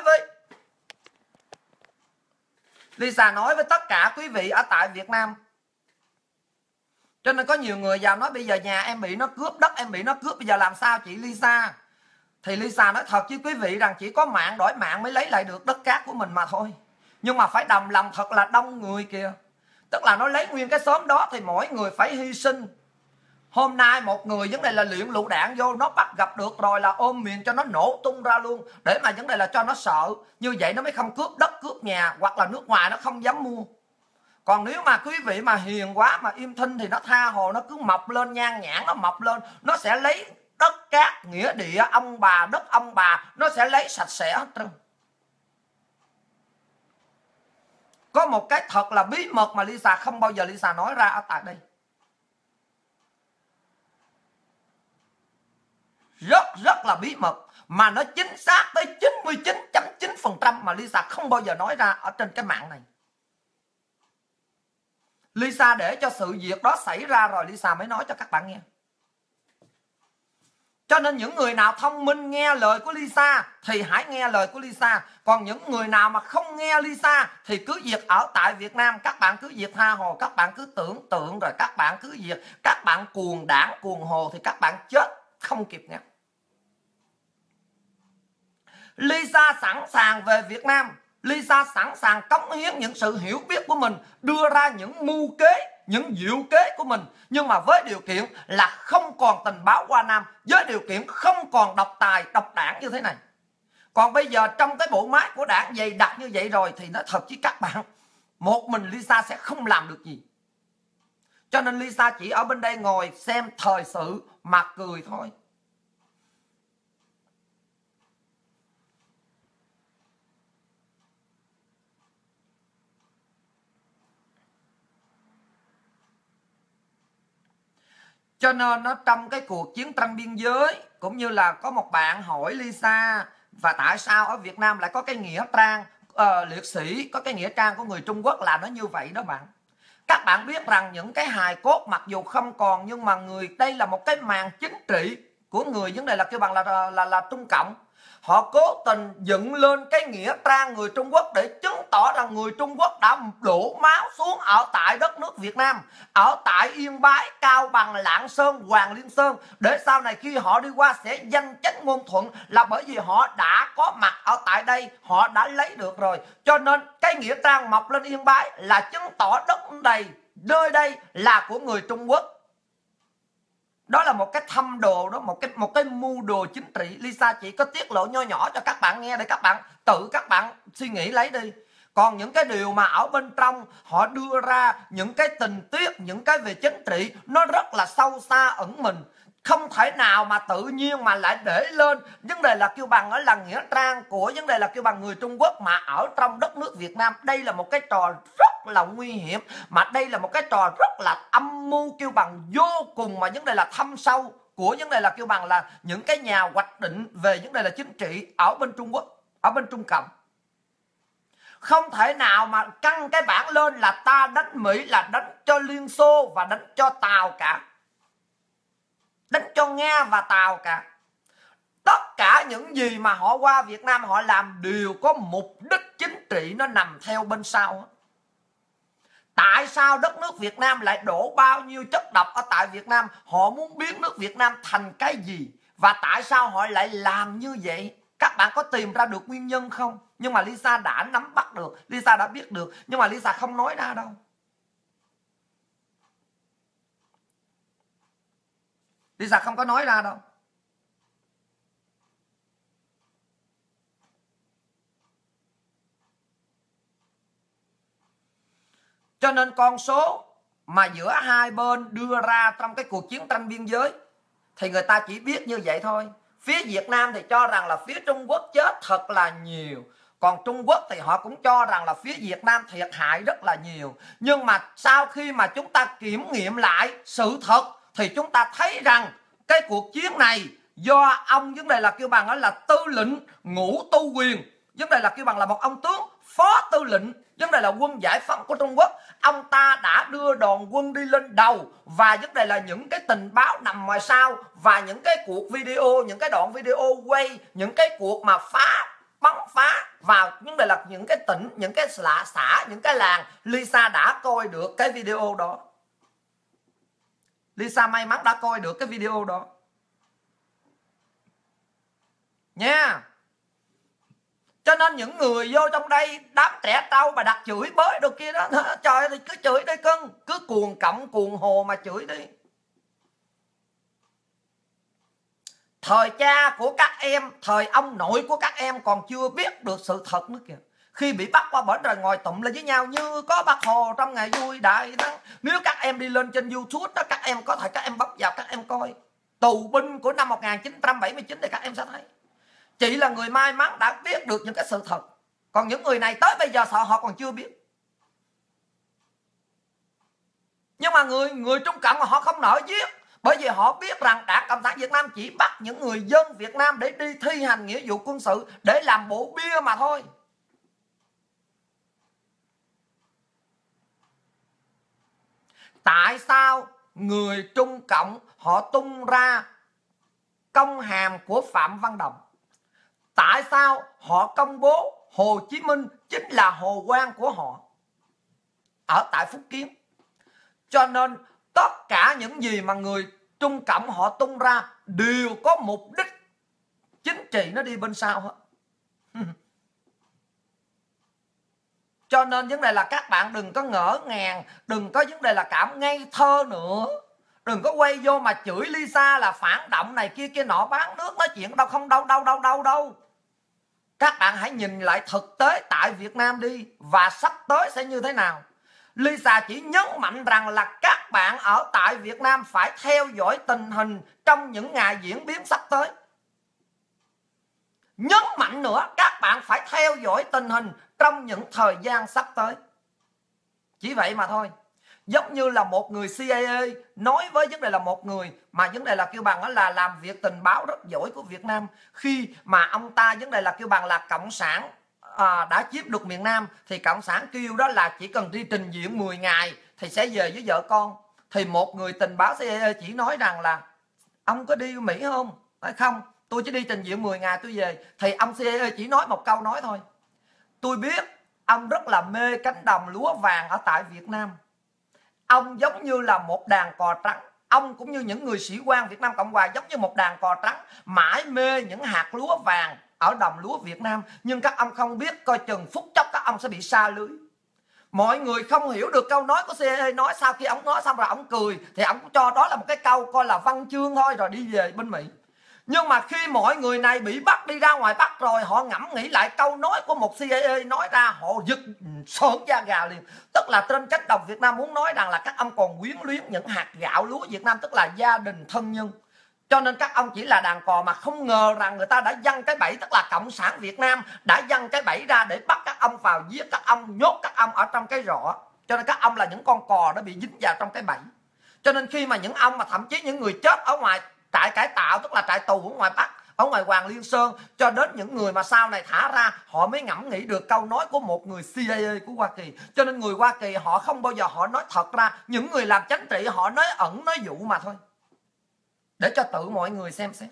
với tất cả quý vị ở tại Việt Nam. Cho nên có nhiều người vào nói bây giờ nhà em bị nó cướp, đất em bị nó cướp, bây giờ làm sao chị Lisa? Thì Lisa nói thật với quý vị rằng chỉ có mạng đổi mạng mới lấy lại được đất cát của mình mà thôi. Nhưng mà phải đồng lòng thật là đông người kìa. Tức là nó lấy nguyên cái xóm đó thì mỗi người phải hy sinh. Hôm nay một người vấn đề là luyện lựu đạn vô, nó bắt gặp được rồi là ôm miệng cho nó nổ tung ra luôn, để mà vấn đề là cho nó sợ. Như vậy nó mới không cướp đất cướp nhà, hoặc là nước ngoài nó không dám mua. Còn nếu mà quý vị mà hiền quá mà im thinh thì nó tha hồ, nó cứ mọc lên, nhan nhản nó mọc lên, nó sẽ lấy đất cát nghĩa địa ông bà, đất ông bà, nó sẽ lấy sạch sẽ hết trơn. Có một cái thật là bí mật mà Lisa không bao giờ Lisa nói ra ở tại đây. Rất là bí mật, mà nó chính xác tới 99.9% mà Lisa không bao giờ nói ra ở trên cái mạng này. Lisa để cho sự việc đó xảy ra rồi Lisa mới nói cho các bạn nghe. Cho nên những người nào thông minh nghe lời của Lisa thì hãy nghe lời của Lisa. Còn những người nào mà không nghe Lisa thì cứ việc ở tại Việt Nam, các bạn cứ việc tha hồ, các bạn cứ tưởng tượng, rồi các bạn cứ việc, các bạn cuồng đảng cuồng hồ thì các bạn chết không kịp nghe. Lisa sẵn sàng về Việt Nam. Lisa sẵn sàng cống hiến những sự hiểu biết của mình, đưa ra những mưu kế, những diệu kế của mình, nhưng mà với điều kiện là không còn tình báo Hoa Nam, với điều kiện không còn độc tài, độc đảng như thế này. Còn bây giờ trong cái bộ máy của đảng dày đặc như vậy rồi thì nói thật với các bạn, một mình Lisa sẽ không làm được gì. Cho nên Lisa chỉ ở bên đây ngồi xem thời sự mà cười thôi. Cho nên nó trong cái cuộc chiến tranh biên giới, cũng như là có một bạn hỏi Lisa và tại sao ở Việt Nam lại có cái nghĩa trang liệt sĩ, có cái nghĩa trang của người Trung Quốc là nó như vậy đó bạn. Các bạn biết rằng những cái hài cốt mặc dù không còn, nhưng mà đây là một cái màn chính trị của người, vấn đề là kêu bằng là Trung Cộng. Họ cố tình dựng lên cái nghĩa trang người Trung Quốc để chứng tỏ rằng người Trung Quốc đã đổ máu xuống ở tại đất nước Việt Nam, ở tại Yên Bái, Cao Bằng, Lạng Sơn, Hoàng Liên Sơn, để sau này khi họ đi qua sẽ danh chánh ngôn thuận, là bởi vì họ đã có mặt ở tại đây, họ đã lấy được rồi. Cho nên cái nghĩa trang mọc lên Yên Bái là chứng tỏ nơi đây là của người Trung Quốc. Đó là một cái thâm đồ đó, một cái mưu đồ chính trị. Lisa chỉ có tiết lộ nho nhỏ cho các bạn nghe để các bạn suy nghĩ lấy đi. Còn những cái điều mà ở bên trong họ đưa ra, những cái tình tiết, những cái về chính trị, nó rất là sâu xa ẩn mình. Không thể nào mà tự nhiên mà lại để lên vấn đề là kêu bằng ở là nghĩa trang của vấn đề là kêu bằng người Trung Quốc mà ở trong đất nước Việt Nam. Đây là một cái trò rất là nguy hiểm, mà đây là một cái trò rất là âm mưu kêu bằng vô cùng, mà vấn đề là thâm sâu của vấn đề là kêu bằng là những cái nhà hoạch định về vấn đề là chính trị ở bên Trung Quốc, ở bên Trung Cộng. Không thể nào mà căng cái bảng lên là ta đánh Mỹ, là đánh cho Liên Xô và đánh cho Tàu cả, đánh cho Nga và Tàu cả. Tất cả những gì mà họ qua Việt Nam họ làm đều có mục đích chính trị, nó nằm theo bên sau. Tại sao đất nước Việt Nam lại đổ bao nhiêu chất độc ở tại Việt Nam? Họ muốn biến nước Việt Nam thành cái gì? Và tại sao họ lại làm như vậy? Các bạn có tìm ra được nguyên nhân không? Nhưng mà Lisa đã nắm bắt được, Lisa đã biết được, nhưng mà Lisa không nói ra đâu. Lisa không có nói ra đâu. Cho nên con số mà giữa hai bên đưa ra trong cái cuộc chiến tranh biên giới thì người ta chỉ biết như vậy thôi. Phía Việt Nam thì cho rằng là phía Trung Quốc chết thật là nhiều, còn Trung Quốc thì họ cũng cho rằng là phía Việt Nam thiệt hại rất là nhiều. Nhưng mà sau khi mà chúng ta kiểm nghiệm lại sự thật thì chúng ta thấy rằng cái cuộc chiến này do ông vấn đề là kêu bằng đó là tư lệnh Ngũ Tu Quyền, vấn đề là kêu bằng là một ông tướng phó tư lệnh vấn đề là quân giải phóng của Trung Quốc. Ông ta đã đưa đoàn quân đi lên đầu, và vấn đề là những cái tình báo nằm ngoài sau, và những cái cuộc video, những cái đoạn video quay, những cái cuộc mà bắn phá vào vấn đề là những cái tỉnh, những cái xã, những cái làng. Lisa đã coi được cái video đó. Lisa may mắn đã coi được cái video đó nha. Cho nên những người vô trong đây, đám trẻ trâu mà đặt chửi bới đồ kia đó, trời ơi, thì cứ chửi đi cưng, cứ cuồng cộng cuồng hồ mà chửi đi. Thời cha của các em, thời ông nội của các em còn chưa biết được sự thật nữa kìa. Khi bị bắt qua bển rồi ngồi tụm lại với nhau như có Bác Hồ trong ngày vui đại thắng. Nếu các em đi lên trên YouTube đó, các em có thể các em bấm vào các em coi tù binh của năm 1979 thì các em sẽ thấy. Chỉ là người may mắn đã biết được những cái sự thật. Còn những người này tới bây giờ sợ họ còn chưa biết. Nhưng mà người Trung Cộng họ không nỡ giết, bởi vì họ biết rằng Đảng Cộng sản Việt Nam chỉ bắt những người dân Việt Nam để đi thi hành nghĩa vụ quân sự, để làm bộ bia mà thôi. Tại sao người Trung Cộng họ tung ra công hàm của Phạm Văn Đồng? Tại sao họ công bố Hồ Chí Minh chính là hồ quan của họ ở tại Phúc Kiến? Cho nên tất cả những gì mà người Trung Cộng họ tung ra đều có mục đích chính trị nó đi bên sau hết. Cho nên vấn đề là các bạn đừng có ngỡ ngàng, đừng có vấn đề là cảm ngây thơ nữa. Đừng có quay vô mà chửi Lisa là phản động này kia kia nọ, bán nước nói chuyện đâu không đâu. Các bạn hãy nhìn lại thực tế tại Việt Nam đi, và sắp tới sẽ như thế nào. Lisa chỉ nhấn mạnh rằng là các bạn ở tại Việt Nam phải theo dõi tình hình trong những ngày diễn biến sắp tới. Nhấn mạnh nữa, các bạn phải theo dõi tình hình trong những thời gian sắp tới. Chỉ vậy mà thôi. Giống như là một người CIA nói với vấn đề là một người mà vấn đề là kêu bằng là làm việc tình báo rất giỏi của Việt Nam. Khi mà ông ta vấn đề là kêu bằng là Cộng sản đã chiếm được miền Nam, thì Cộng sản kêu đó là chỉ cần đi trình diện 10 ngày thì sẽ về với vợ con. Thì một người tình báo CIA chỉ nói rằng là ông có đi Mỹ không? Nói không, tôi chỉ đi trình diện 10 ngày tôi về. Thì ông CIA chỉ nói một câu nói thôi: tôi biết ông rất là mê cánh đồng lúa vàng ở tại Việt Nam. Ông giống như là một đàn cò trắng. Ông cũng như những người sĩ quan Việt Nam Cộng Hòa giống như một đàn cò trắng, mãi mê những hạt lúa vàng ở đồng lúa Việt Nam. Nhưng các ông không biết, coi chừng phút chốc các ông sẽ bị sa lưới. Mọi người không hiểu được câu nói của CIA nói. Sau khi ông nói xong rồi ông cười, thì ông cũng cho đó là một cái câu coi là văn chương thôi, rồi đi về bên Mỹ. Nhưng mà khi mọi người này bị bắt đi ra ngoài Bắc rồi, họ ngẫm nghĩ lại câu nói của một CIA nói ra, họ giật sởn da gà liền. Tức là trên cánh đồng Việt Nam muốn nói rằng là các ông còn quyến luyến những hạt gạo lúa Việt Nam, tức là gia đình thân nhân. Cho nên các ông chỉ là đàn cò, mà không ngờ rằng người ta đã giăng cái bẫy, tức là Cộng sản Việt Nam đã giăng cái bẫy ra để bắt các ông vào, giết các ông, nhốt các ông ở trong cái rọ. Cho nên các ông là những con cò đã bị dính vào trong cái bẫy. Cho nên khi mà những ông mà thậm chí những người chết ở ngoài trại cải tạo, tức là trại tù ở ngoài Bắc, ở ngoài Hoàng Liên Sơn, cho đến những người mà sau này thả ra, họ mới ngẫm nghĩ được câu nói của một người CIA của Hoa Kỳ. Cho nên người Hoa Kỳ họ không bao giờ họ nói thật ra. Những người làm chính trị họ nói ẩn nói dụ mà thôi, để cho tự mọi người xem xét.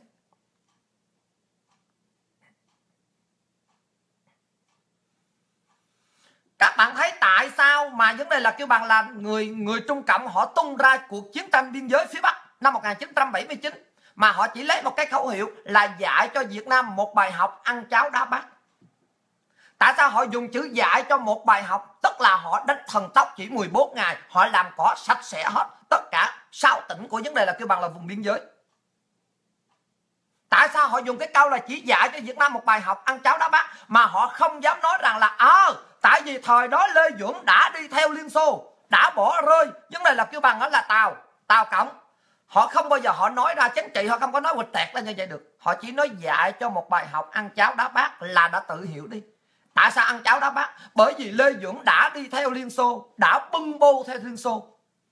Các bạn thấy tại sao mà vấn đề là kêu bằng là người Trung Cộng họ tung ra cuộc chiến tranh biên giới phía Bắc năm 1979, mà họ chỉ lấy một cái khẩu hiệu là dạy cho Việt Nam một bài học ăn cháo đá bát. Tại sao họ dùng chữ dạy cho một bài học? Tức là họ đánh thần tốc chỉ 14 ngày, họ làm cỏ sạch sẽ hết tất cả 6 tỉnh của vấn đề là kêu bằng là vùng biên giới. Tại sao họ dùng cái câu là chỉ dạy cho Việt Nam một bài học ăn cháo đá bát, mà họ không dám nói rằng là tại vì thời đó Lê Duẩn đã đi theo Liên Xô, đã bỏ rơi vấn đề là kêu bằng đó là Tàu Cộng. Họ không bao giờ họ nói ra chính trị, họ không có nói quịch tẹt lên như vậy được. Họ chỉ nói dạy cho một bài học ăn cháo đá bát là đã tự hiểu đi. Tại sao ăn cháo đá bát? Bởi vì Lê Duẩn đã đi theo Liên Xô, đã bưng bô theo Liên Xô,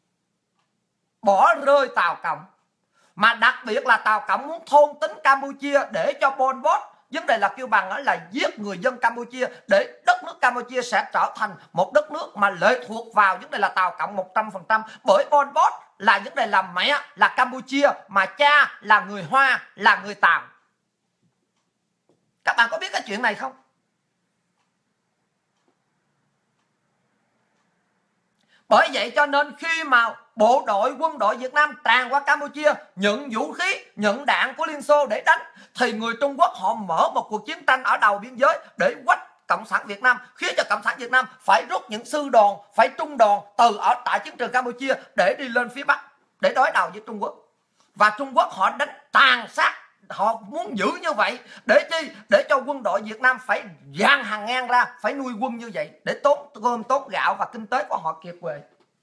bỏ rơi Tàu Cộng. Mà đặc biệt là Tàu Cộng muốn thôn tính Campuchia để cho Pol Pot vấn đề là kêu bằng là giết người dân Campuchia, để đất nước Campuchia sẽ trở thành một đất nước mà lệ thuộc vào vấn đề là Tàu Cộng 100%. Bởi Pol Pot là vấn đề là mẹ là Campuchia, mà cha là người Hoa, là người Tàu. Các bạn có biết cái chuyện này không? Bởi vậy cho nên khi mà bộ đội quân đội Việt Nam tràn qua Campuchia, nhận vũ khí, nhận đạn của Liên Xô để đánh, thì người Trung Quốc họ mở một cuộc chiến tranh ở đầu biên giới để quách Cộng sản Việt Nam, khiến cho Cộng sản Việt Nam phải rút những sư đoàn, phải trung đoàn từ ở tại chiến trường Campuchia để đi lên phía Bắc để đối đầu với Trung Quốc. Và Trung Quốc họ đánh tàn sát, họ muốn giữ như vậy để chi? Để cho quân đội Việt Nam phải dàn hàng ngang ra, phải nuôi quân như vậy để tốn cơm tốn gạo và kinh tế của họ kiệt quệ.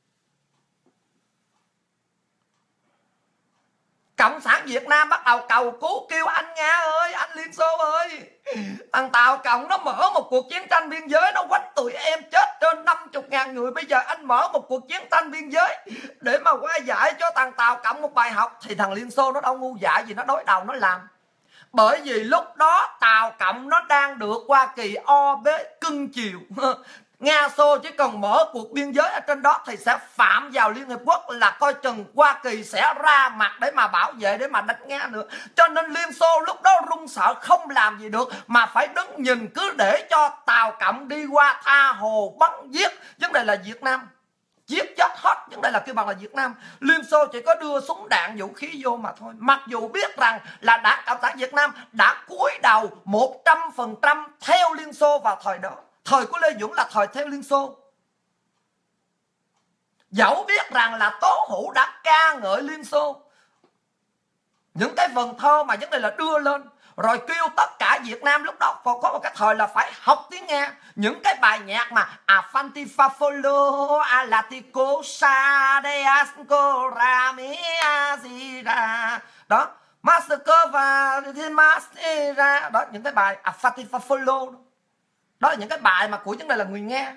Cộng sản Việt Nam bắt đầu cầu cứu kêu anh Nga ơi, anh Liên Xô ơi, thằng Tàu Cộng nó mở một cuộc chiến tranh biên giới, nó quánh tụi em chết trên 50.000 người. Bây giờ anh mở một cuộc chiến tranh biên giới để mà qua dạy cho thằng Tàu Cộng một bài học. Thì thằng Liên Xô nó đâu ngu dại gì nó đối đầu nó làm. Bởi vì lúc đó Tàu Cộng nó đang được Hoa Kỳ o bế cưng chiều. Nga Xô chỉ cần mở cuộc biên giới ở trên đó thì sẽ phạm vào Liên Hiệp Quốc, là coi chừng Hoa Kỳ sẽ ra mặt để mà bảo vệ, để mà đánh Nga nữa. Cho nên Liên Xô lúc đó run sợ không làm gì được, mà phải đứng nhìn cứ để cho Tàu Cộng đi qua tha hồ bắn giết vấn đề là Việt Nam. giết chết hết những đây là kêu bằng là Việt Nam. Liên Xô chỉ có đưa súng đạn vũ khí vô mà thôi, mặc dù biết rằng là Đảng Cộng sản Việt Nam đã cúi đầu 100% theo Liên Xô vào thời đó. Thời của Lê Duẩn là thời theo Liên Xô. Dẫu biết rằng là Tố Hữu đã ca ngợi Liên Xô, những cái vần thơ mà vấn đề là đưa lên, rồi kêu tất cả Việt Nam lúc đó có một cái thời là phải học tiếng Nga. Những cái bài nhạc mà Afanti Fafolo Alatico Sadeasco Ramiazira đó, Moscow Masera đó, những cái bài Afanti Fafolo đó là những cái bài mà của vấn đề là người Nga.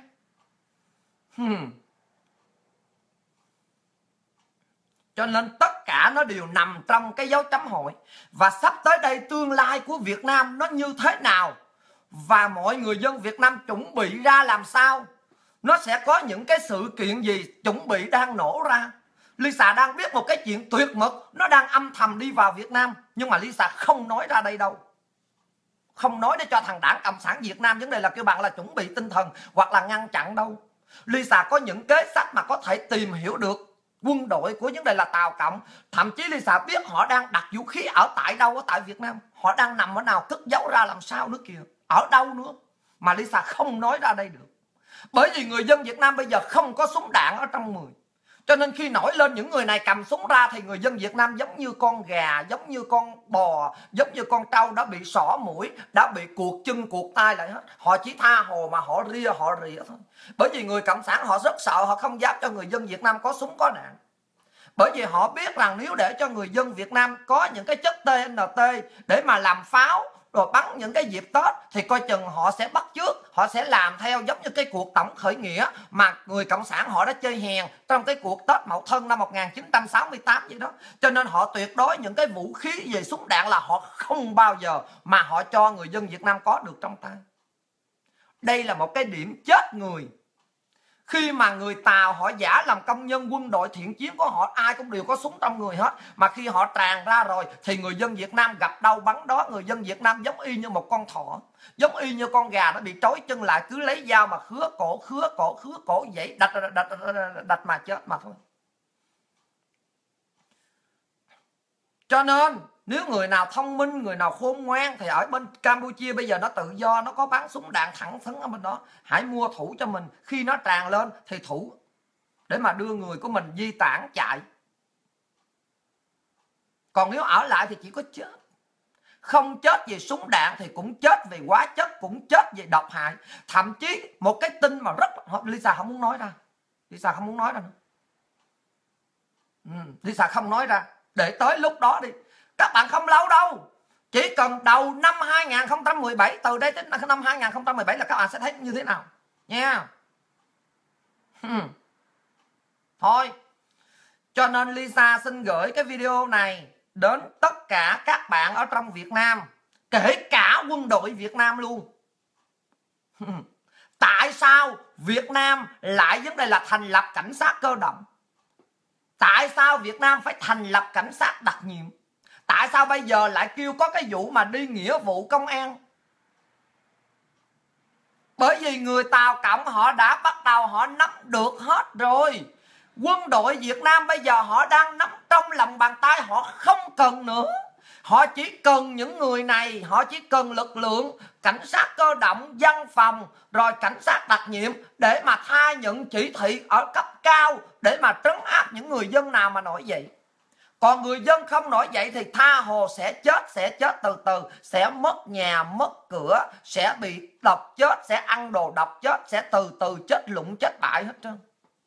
Cho nên tất cả nó đều nằm trong cái dấu chấm hỏi. Và sắp tới đây tương lai của Việt Nam nó như thế nào, và mọi người dân Việt Nam chuẩn bị ra làm sao, nó sẽ có những cái sự kiện gì chuẩn bị đang nổ ra. Lisa đang biết một cái chuyện tuyệt mật, nó đang âm thầm đi vào Việt Nam, nhưng mà Lisa không nói ra đây đâu, không nói để cho thằng Đảng Cộng sản Việt Nam vấn đề là kêu bạn là chuẩn bị tinh thần hoặc là ngăn chặn đâu. Lisa có những kế sách mà có thể tìm hiểu được quân đội của vấn đề là Tàu Cộng. Thậm chí Lisa biết họ đang đặt vũ khí ở tại đâu ở tại Việt Nam, họ đang nằm ở nào, cất giấu ra làm sao nữa kìa, ở đâu nữa mà Lisa không nói ra đây được. Bởi vì người dân Việt Nam bây giờ không có súng đạn ở trong người, cho nên khi nổi lên những người này cầm súng ra thì người dân Việt Nam giống như con gà, giống như con bò, giống như con trâu đã bị xỏ mũi, đã bị cuột chân cuột tay lại hết. Họ chỉ tha hồ mà họ rìa thôi. Bởi vì người Cộng sản họ rất sợ, họ không dám cho người dân Việt Nam có súng có đạn. Bởi vì họ biết rằng nếu để cho người dân Việt Nam có những cái chất TNT để mà làm pháo rồi bắn những cái dịp Tết thì coi chừng họ sẽ bắt chước, họ sẽ làm theo giống như cái cuộc tổng khởi nghĩa mà người Cộng sản họ đã chơi hèn trong cái cuộc Tết Mậu Thân năm 1968 vậy đó. Cho nên họ tuyệt đối những cái vũ khí về súng đạn là họ không bao giờ mà họ cho người dân Việt Nam có được trong tay. Đây là một cái điểm chết người. Khi mà người Tàu họ giả làm công nhân quân đội thiện chiến của họ, ai cũng đều có súng trong người hết, mà khi họ tràn ra rồi thì người dân Việt Nam gặp đâu bắn đó. Người dân Việt Nam giống y như một con thỏ, giống y như con gà nó bị trói chân lại, cứ lấy dao mà khứa cổ vậy, đạch mà chết mà thôi. Cho nên nếu người nào thông minh, người nào khôn ngoan thì ở bên Campuchia bây giờ nó tự do, nó có bán súng đạn thẳng thắn ở bên đó. Hãy mua thủ cho mình, khi nó tràn lên thì thủ để mà đưa người của mình di tản chạy. Còn nếu ở lại thì chỉ có chết. Không chết vì súng đạn thì cũng chết vì hóa chất, cũng chết vì độc hại. Thậm chí một cái tin mà rất Lisa không muốn nói ra. Lisa không muốn nói ra nữa. Lisa không nói ra. Để tới lúc đó đi. Các bạn không lâu đâu. Chỉ cần đầu năm 2017, từ đây đến năm 2017 là các bạn sẽ thấy như thế nào nha. Thôi, cho nên Lisa xin gửi cái video này đến tất cả các bạn ở trong Việt Nam, kể cả quân đội Việt Nam luôn. Tại sao Việt Nam lại vấn đề là thành lập cảnh sát cơ động? Tại sao Việt Nam phải thành lập cảnh sát đặc nhiệm? Tại sao bây giờ lại kêu có cái vụ mà đi nghĩa vụ công an? Bởi vì người Tàu Cộng họ đã bắt đầu họ nắm được hết rồi. Quân đội Việt Nam bây giờ họ đang nắm trong lòng bàn tay, họ không cần nữa. Họ chỉ cần những người này, họ chỉ cần lực lượng cảnh sát cơ động, văn phòng, rồi cảnh sát đặc nhiệm để mà thay nhận chỉ thị ở cấp cao để mà trấn áp những người dân nào mà nổi dậy. Còn người dân không nổi dậy thì tha hồ sẽ chết từ từ, sẽ mất nhà, mất cửa, sẽ bị độc chết, sẽ ăn đồ độc chết, sẽ từ từ chết lụng chết bại hết trơn.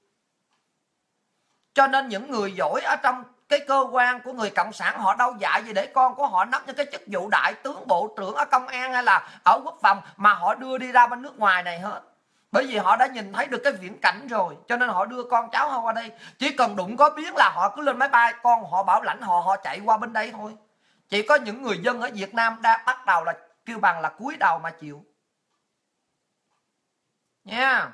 Cho nên những người giỏi ở trong cái cơ quan của người Cộng sản họ đâu dạy gì để con của họ nắm những cái chức vụ đại tướng, bộ trưởng ở công an hay là ở quốc phòng mà họ đưa đi ra bên nước ngoài này hết. Bởi vì họ đã nhìn thấy được cái viễn cảnh rồi, cho nên họ đưa con cháu họ qua đây. Chỉ cần đụng có biến là họ cứ lên máy bay, con họ bảo lãnh họ chạy qua bên đây thôi. Chỉ có những người dân ở Việt Nam đã bắt đầu là kêu bằng là cúi đầu mà chịu nha.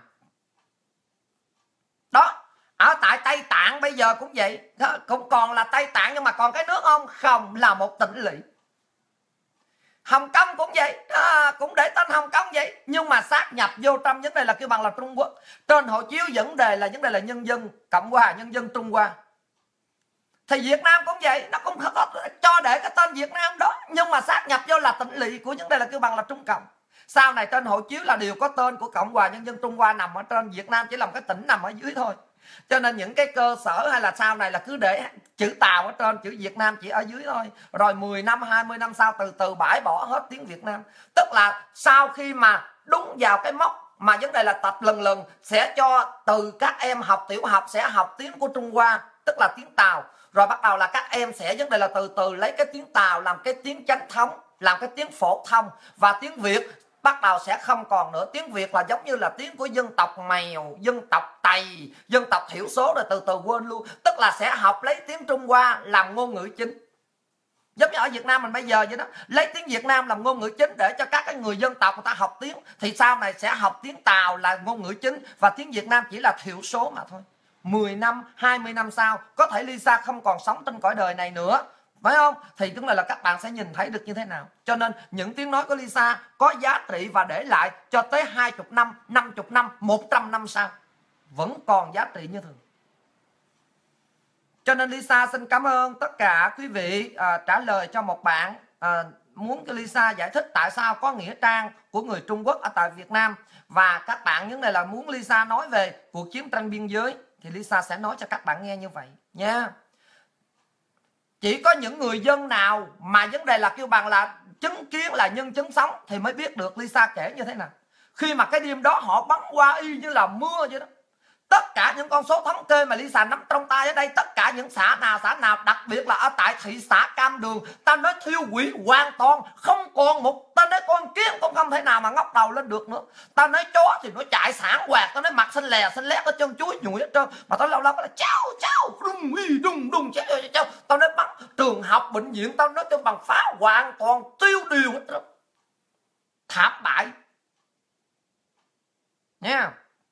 Đó, ở tại Tây Tạng bây giờ cũng vậy, cũng còn là Tây Tạng nhưng mà còn cái nước không? Không, là một tỉnh lỵ. Hồng Kông cũng vậy, cũng để tên Hồng Kông vậy, nhưng mà sát nhập vô trong vấn đề là kêu bằng là Trung Quốc. Trên hộ chiếu vấn đề là nhân dân Cộng hòa Nhân dân Trung Hoa. Thì Việt Nam cũng vậy, nó cũng có cho để cái tên Việt Nam đó, nhưng mà sát nhập vô là tỉnh lỵ của vấn đề là kêu bằng là Trung Cộng. Sau này trên hộ chiếu là đều có tên của Cộng hòa Nhân dân Trung Hoa nằm ở trên, Việt Nam chỉ là một cái tỉnh nằm ở dưới thôi. Cho nên những cái cơ sở hay là sau này là cứ để chữ Tàu ở trên, chữ Việt Nam chỉ ở dưới thôi. Rồi 10 năm 20 năm sau từ từ bãi bỏ hết tiếng Việt Nam. Tức là sau khi mà đúng vào cái mốc mà vấn đề là tập lần sẽ cho từ các em học tiểu học sẽ học tiếng của Trung Hoa, tức là tiếng Tàu. Rồi bắt đầu là các em sẽ vấn đề là từ từ lấy cái tiếng Tàu làm cái tiếng chánh thống, làm cái tiếng phổ thông, và tiếng Việt bắt đầu sẽ không còn nữa. Tiếng Việt là giống như là tiếng của dân tộc Mèo, dân tộc Tày, dân tộc thiểu số, rồi từ từ quên luôn. Tức là sẽ học lấy tiếng Trung Hoa làm ngôn ngữ chính. Giống như ở Việt Nam mình bây giờ vậy đó, lấy tiếng Việt Nam làm ngôn ngữ chính để cho các cái người dân tộc người ta học tiếng. Thì sau này sẽ học tiếng Tàu là ngôn ngữ chính, và tiếng Việt Nam chỉ là thiểu số mà thôi. 10 năm, 20 năm sau có thể Lisa không còn sống trên cõi đời này nữa, phải không? Thì tức là các bạn sẽ nhìn thấy được như thế nào. Cho nên những tiếng nói của Lisa có giá trị và để lại cho tới 20 năm, 50 năm, 100 năm sau vẫn còn giá trị như thường. Cho nên Lisa xin cảm ơn tất cả quý vị trả lời cho một bạn muốn cho Lisa giải thích tại sao có nghĩa trang của người Trung Quốc ở tại Việt Nam. Và các bạn những này là muốn Lisa nói về cuộc chiến tranh biên giới thì Lisa sẽ nói cho các bạn nghe như vậy nha. Chỉ có những người dân nào mà vấn đề là kêu bằng là chứng kiến, là nhân chứng sống thì mới biết được Lisa kể như thế nào. Khi mà cái đêm đó họ bắn qua y như là mưa vậy đó. Tất cả những con số thống kê mà Lisa nắm trong tay ở đây, tất cả những xã nào, đặc biệt là ở tại thị xã Cam Đường, ta nói thiêu hủy hoàn toàn, không còn một, ta nói con kiến cũng không thể nào mà ngóc đầu lên được nữa. Ta nói chó thì nó chạy sản hoạt, ta nói mặt xanh lè xanh lét ở chân chuối nhủi hết trơn, mà tao lâu lâu nó chao đùng chao. Tao nói bắn trường học bệnh viện, tao nói cho bằng phá hoàn toàn tiêu điều hết trơn, thảm bại nha.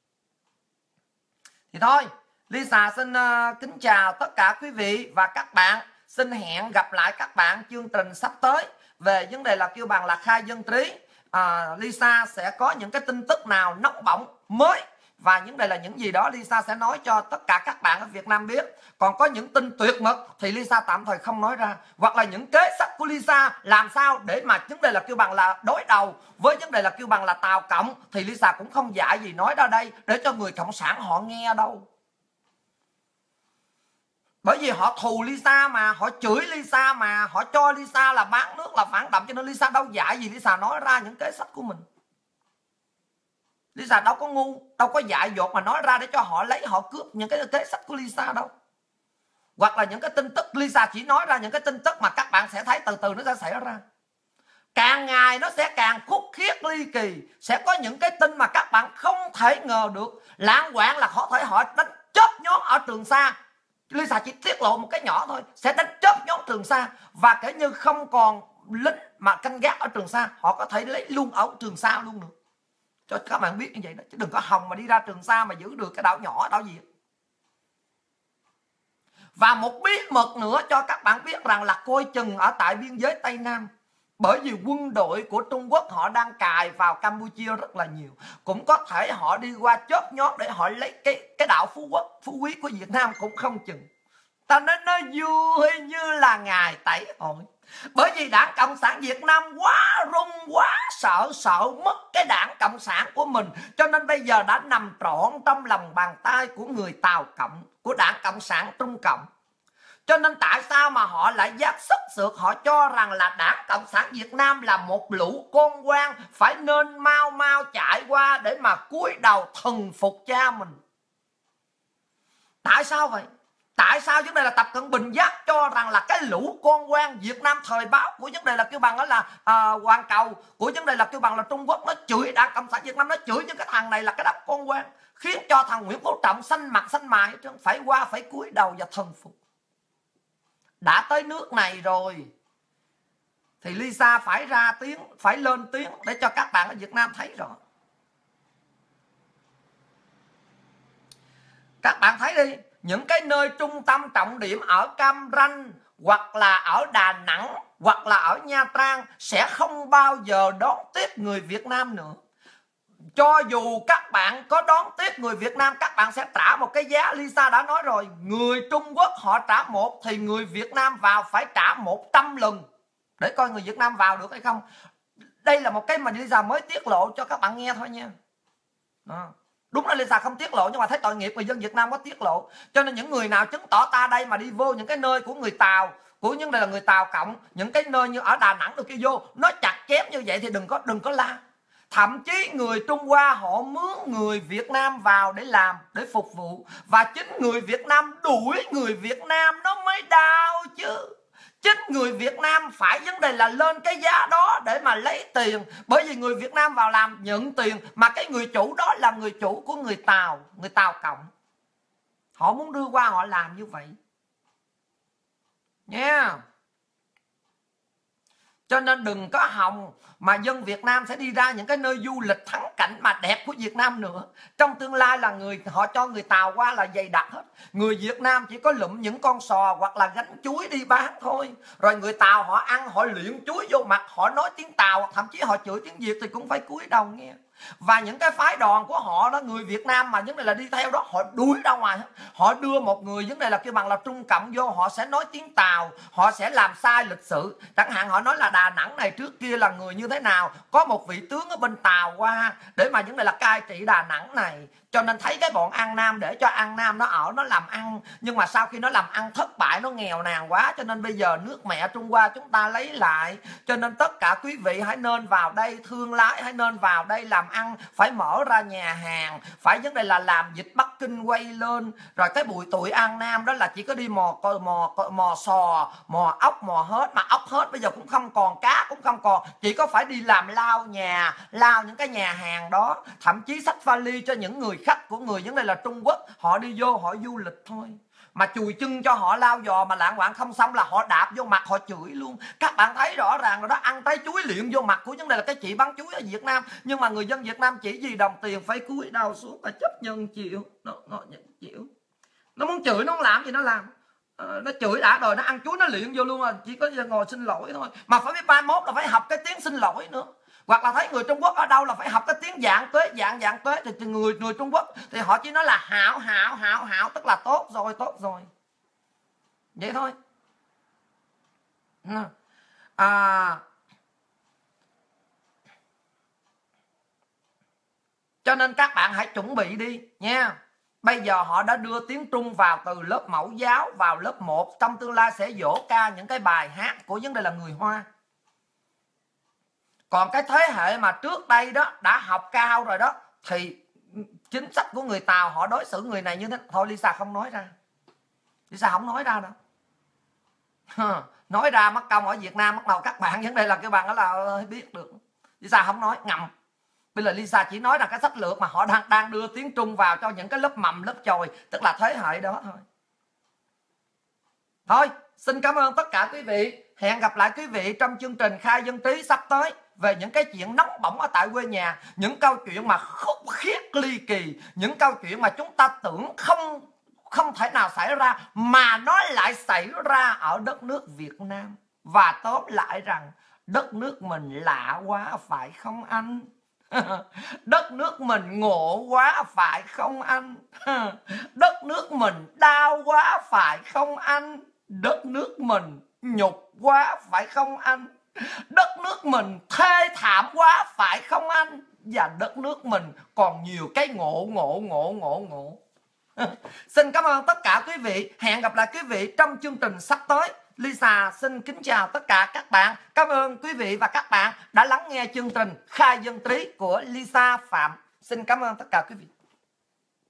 Thì thôi, Lisa xin kính chào tất cả quý vị và các bạn. Xin hẹn gặp lại các bạn chương trình sắp tới về vấn đề là kêu bằng là khai dân trí. Lisa sẽ có những cái tin tức nào nóng bỏng mới, và những đây là những gì đó Lisa sẽ nói cho tất cả các bạn ở Việt Nam biết. Còn có những tin tuyệt mật thì Lisa tạm thời không nói ra, hoặc là những kế sách của Lisa làm sao để mà vấn đề là kêu bằng là đối đầu với vấn đề là kêu bằng là Tàu Cộng, thì Lisa cũng không dạy gì nói ra đây để cho người cộng sản họ nghe đâu. Bởi vì họ thù Lisa mà, họ chửi Lisa mà, họ cho Lisa là bán nước là phản động, cho nên Lisa đâu dạy gì Lisa nói ra những kế sách của mình. Lisa đâu có ngu, đâu có dại dột mà nói ra để cho họ lấy, họ cướp những cái kế sách của Lisa đâu. Hoặc là những cái tin tức, Lisa chỉ nói ra những cái tin tức mà các bạn sẽ thấy từ từ nó sẽ xảy ra. Càng ngày nó sẽ càng khúc khiết ly kỳ, sẽ có những cái tin mà các bạn không thể ngờ được. Lãng quạng là họ đánh chớp nhón ở Trường Sa. Lisa chỉ tiết lộ một cái nhỏ thôi, sẽ đánh chớp nhón Trường Sa, và kể như không còn lính mà canh gác ở Trường Sa, họ có thể lấy luôn ở Trường Sa luôn được. Cho các bạn biết như vậy đó, chứ đừng có hòng mà đi ra Trường Sa mà giữ được cái đảo nhỏ đảo gì. Và một bí mật nữa cho các bạn biết rằng là coi chừng ở tại biên giới Tây Nam, bởi vì quân đội của Trung Quốc họ đang cài vào Campuchia rất là nhiều, cũng có thể họ đi qua chớp nhót để họ lấy cái đảo Phú Quý của Việt Nam cũng không chừng. Ta nói nó vui như là ngày tẩy hội. Bởi vì Đảng Cộng sản Việt Nam quá run, quá sợ mất cái Đảng Cộng sản của mình, cho nên bây giờ đã nằm trọn trong lòng bàn tay của người Tàu Cộng, của Đảng Cộng sản Trung Cộng. Cho nên tại sao mà họ lại giác sức sược, họ cho rằng là Đảng Cộng sản Việt Nam là một lũ con quan, phải nên mau mau chạy qua để mà cúi đầu thần phục cha mình. Tại sao vậy? Tại sao vấn đề là Tập Cận Bình dắt cho rằng là cái lũ con quan Việt Nam thời báo của vấn đề là kêu bằng đó là Hoàn Cầu, của vấn đề là kêu bằng là Trung Quốc, nó chửi Đảng Cộng sản Việt Nam, nó chửi những cái thằng này là cái đám con quan, khiến cho thằng Nguyễn Phú Trọng xanh mặt xanh mày, phải qua phải cúi đầu và thần phục. Đã tới nước này rồi thì Lisa phải ra tiếng, phải lên tiếng để cho các bạn ở Việt Nam thấy rõ. Các bạn thấy đi, những cái nơi trung tâm trọng điểm ở Cam Ranh, hoặc là ở Đà Nẵng, hoặc là ở Nha Trang sẽ không bao giờ đón tiếp người Việt Nam nữa. Cho dù các bạn có đón tiếp người Việt Nam, các bạn sẽ trả một cái giá. Lisa đã nói rồi, người Trung Quốc họ trả 1 thì người Việt Nam vào phải trả 100 lần để coi người Việt Nam vào được hay không. Đây là một cái mà Lisa mới tiết lộ cho các bạn nghe thôi nha. Đúng là Lisa không tiết lộ, nhưng mà thấy tội nghiệp người dân Việt Nam có tiết lộ. Cho nên những người nào chứng tỏ ta đây mà đi vô những cái nơi của người Tàu, của những đây là người Tàu cộng, những cái nơi như ở Đà Nẵng được kia vô, nó chặt chém như vậy thì đừng có la. Thậm chí người Trung Hoa họ mướn người Việt Nam vào để làm, để phục vụ. Và chính người Việt Nam đuổi người Việt Nam nó mới đau chứ. Chính người Việt Nam phải vấn đề là lên cái giá đó để mà lấy tiền. Bởi vì người Việt Nam vào làm nhận tiền, mà cái người chủ đó là người chủ của người Tàu cộng. Họ muốn đưa qua họ làm như vậy nha. Yeah. Cho nên đừng có hòng mà dân Việt Nam sẽ đi ra những cái nơi du lịch thắng cảnh mà đẹp của Việt Nam nữa. Trong tương lai là họ cho người Tàu qua là dày đặc hết. Người Việt Nam chỉ có lụm những con sò hoặc là gánh chuối đi bán thôi. Rồi người Tàu họ ăn, họ liệng chuối vô mặt, họ nói tiếng Tàu, thậm chí họ chửi tiếng Việt thì cũng phải cúi đầu nghe. Và những cái phái đoàn của họ đó, người Việt Nam mà vấn đề là đi theo đó, họ đuổi ra ngoài. Họ đưa một người vấn đề là kêu bằng là Trung Cộng vô, họ sẽ nói tiếng Tàu, họ sẽ làm sai lịch sử. Chẳng hạn họ nói là Đà Nẵng này trước kia là người như thế nào, có một vị tướng ở bên Tàu qua để mà vấn đề là cai trị Đà Nẵng này. Cho nên thấy cái bọn An Nam, để cho An Nam nó ở, nó làm ăn. Nhưng mà sau khi nó làm ăn thất bại, nó nghèo nàn quá, cho nên bây giờ nước mẹ Trung Hoa chúng ta lấy lại. Cho nên tất cả quý vị hãy nên vào đây, thương lái hãy nên vào đây làm ăn, phải mở ra nhà hàng, phải vấn đề là làm dịch Bắc Kinh quay lên. Rồi cái tụi An Nam đó là chỉ có đi mò sò, mò ốc, mò hết. Mà ốc hết bây giờ cũng không còn, cá cũng không còn, chỉ có phải đi làm lao những cái nhà hàng đó. Thậm chí xách vali cho những người khách của người vấn đề là Trung Quốc, họ đi vô họ du lịch thôi. Mà chùi chân cho họ lao dò, mà lạng quạng không xong là họ đạp vô mặt, họ chửi luôn. Các bạn thấy rõ ràng rồi đó, ăn trái chuối liệng vô mặt của vấn đề là cái chị bán chuối ở Việt Nam. Nhưng mà người dân Việt Nam chỉ vì đồng tiền phải cúi đầu xuống và chấp nhận chịu. Nó nhận chịu. Nó muốn chửi nó không làm gì nó làm. Nó chửi đã rồi nó ăn chuối nó liệng vô luôn, chỉ có ngồi xin lỗi thôi. Mà phải biết 31 là phải học cái tiếng xin lỗi nữa. Hoặc là thấy người Trung Quốc ở đâu là phải học cái tiếng dạng tuế. Thì người Trung Quốc thì họ chỉ nói là hảo, tức là tốt rồi. Vậy thôi. Cho nên các bạn hãy chuẩn bị đi nha. Bây giờ họ đã đưa tiếng Trung vào từ lớp mẫu giáo vào lớp 1. Trong tương lai sẽ dỗ ca những cái bài hát của vấn đề là người Hoa. Còn cái thế hệ mà trước đây đó đã học cao rồi đó, thì chính sách của người Tàu họ đối xử người này như thế. Thôi Lisa không nói ra. Lisa không nói ra đâu. Nói ra mất công ở Việt Nam bắt đầu các bạn vấn đề là cái bạn đó là biết được. Lisa không nói, ngầm. Bây giờ Lisa chỉ nói là cái sách lược mà họ đang đưa tiếng Trung vào cho những cái lớp mầm, lớp chồi, tức là thế hệ đó thôi. Thôi, xin cảm ơn tất cả quý vị. Hẹn gặp lại quý vị trong chương trình Khai Dân Trí sắp tới về những cái chuyện nóng bỏng ở tại quê nhà, những câu chuyện mà khúc khiết ly kỳ, những câu chuyện mà chúng ta tưởng không thể nào xảy ra mà nó lại xảy ra ở đất nước Việt Nam. Và tóm lại rằng đất nước mình lạ quá phải không anh? Đất nước mình ngộ quá phải không anh? Đất nước mình đau quá phải không anh? Đất nước mình nhục quá phải không anh? Đất nước mình thê thảm quá phải không anh? Và đất nước mình còn nhiều cái ngộ. Xin cảm ơn tất cả quý vị. Hẹn gặp lại quý vị trong chương trình sắp tới. Lisa xin kính chào tất cả các bạn. Cảm ơn quý vị và các bạn đã lắng nghe chương trình Khai Dân Trí của Lisa Phạm. Xin cảm ơn tất cả quý vị.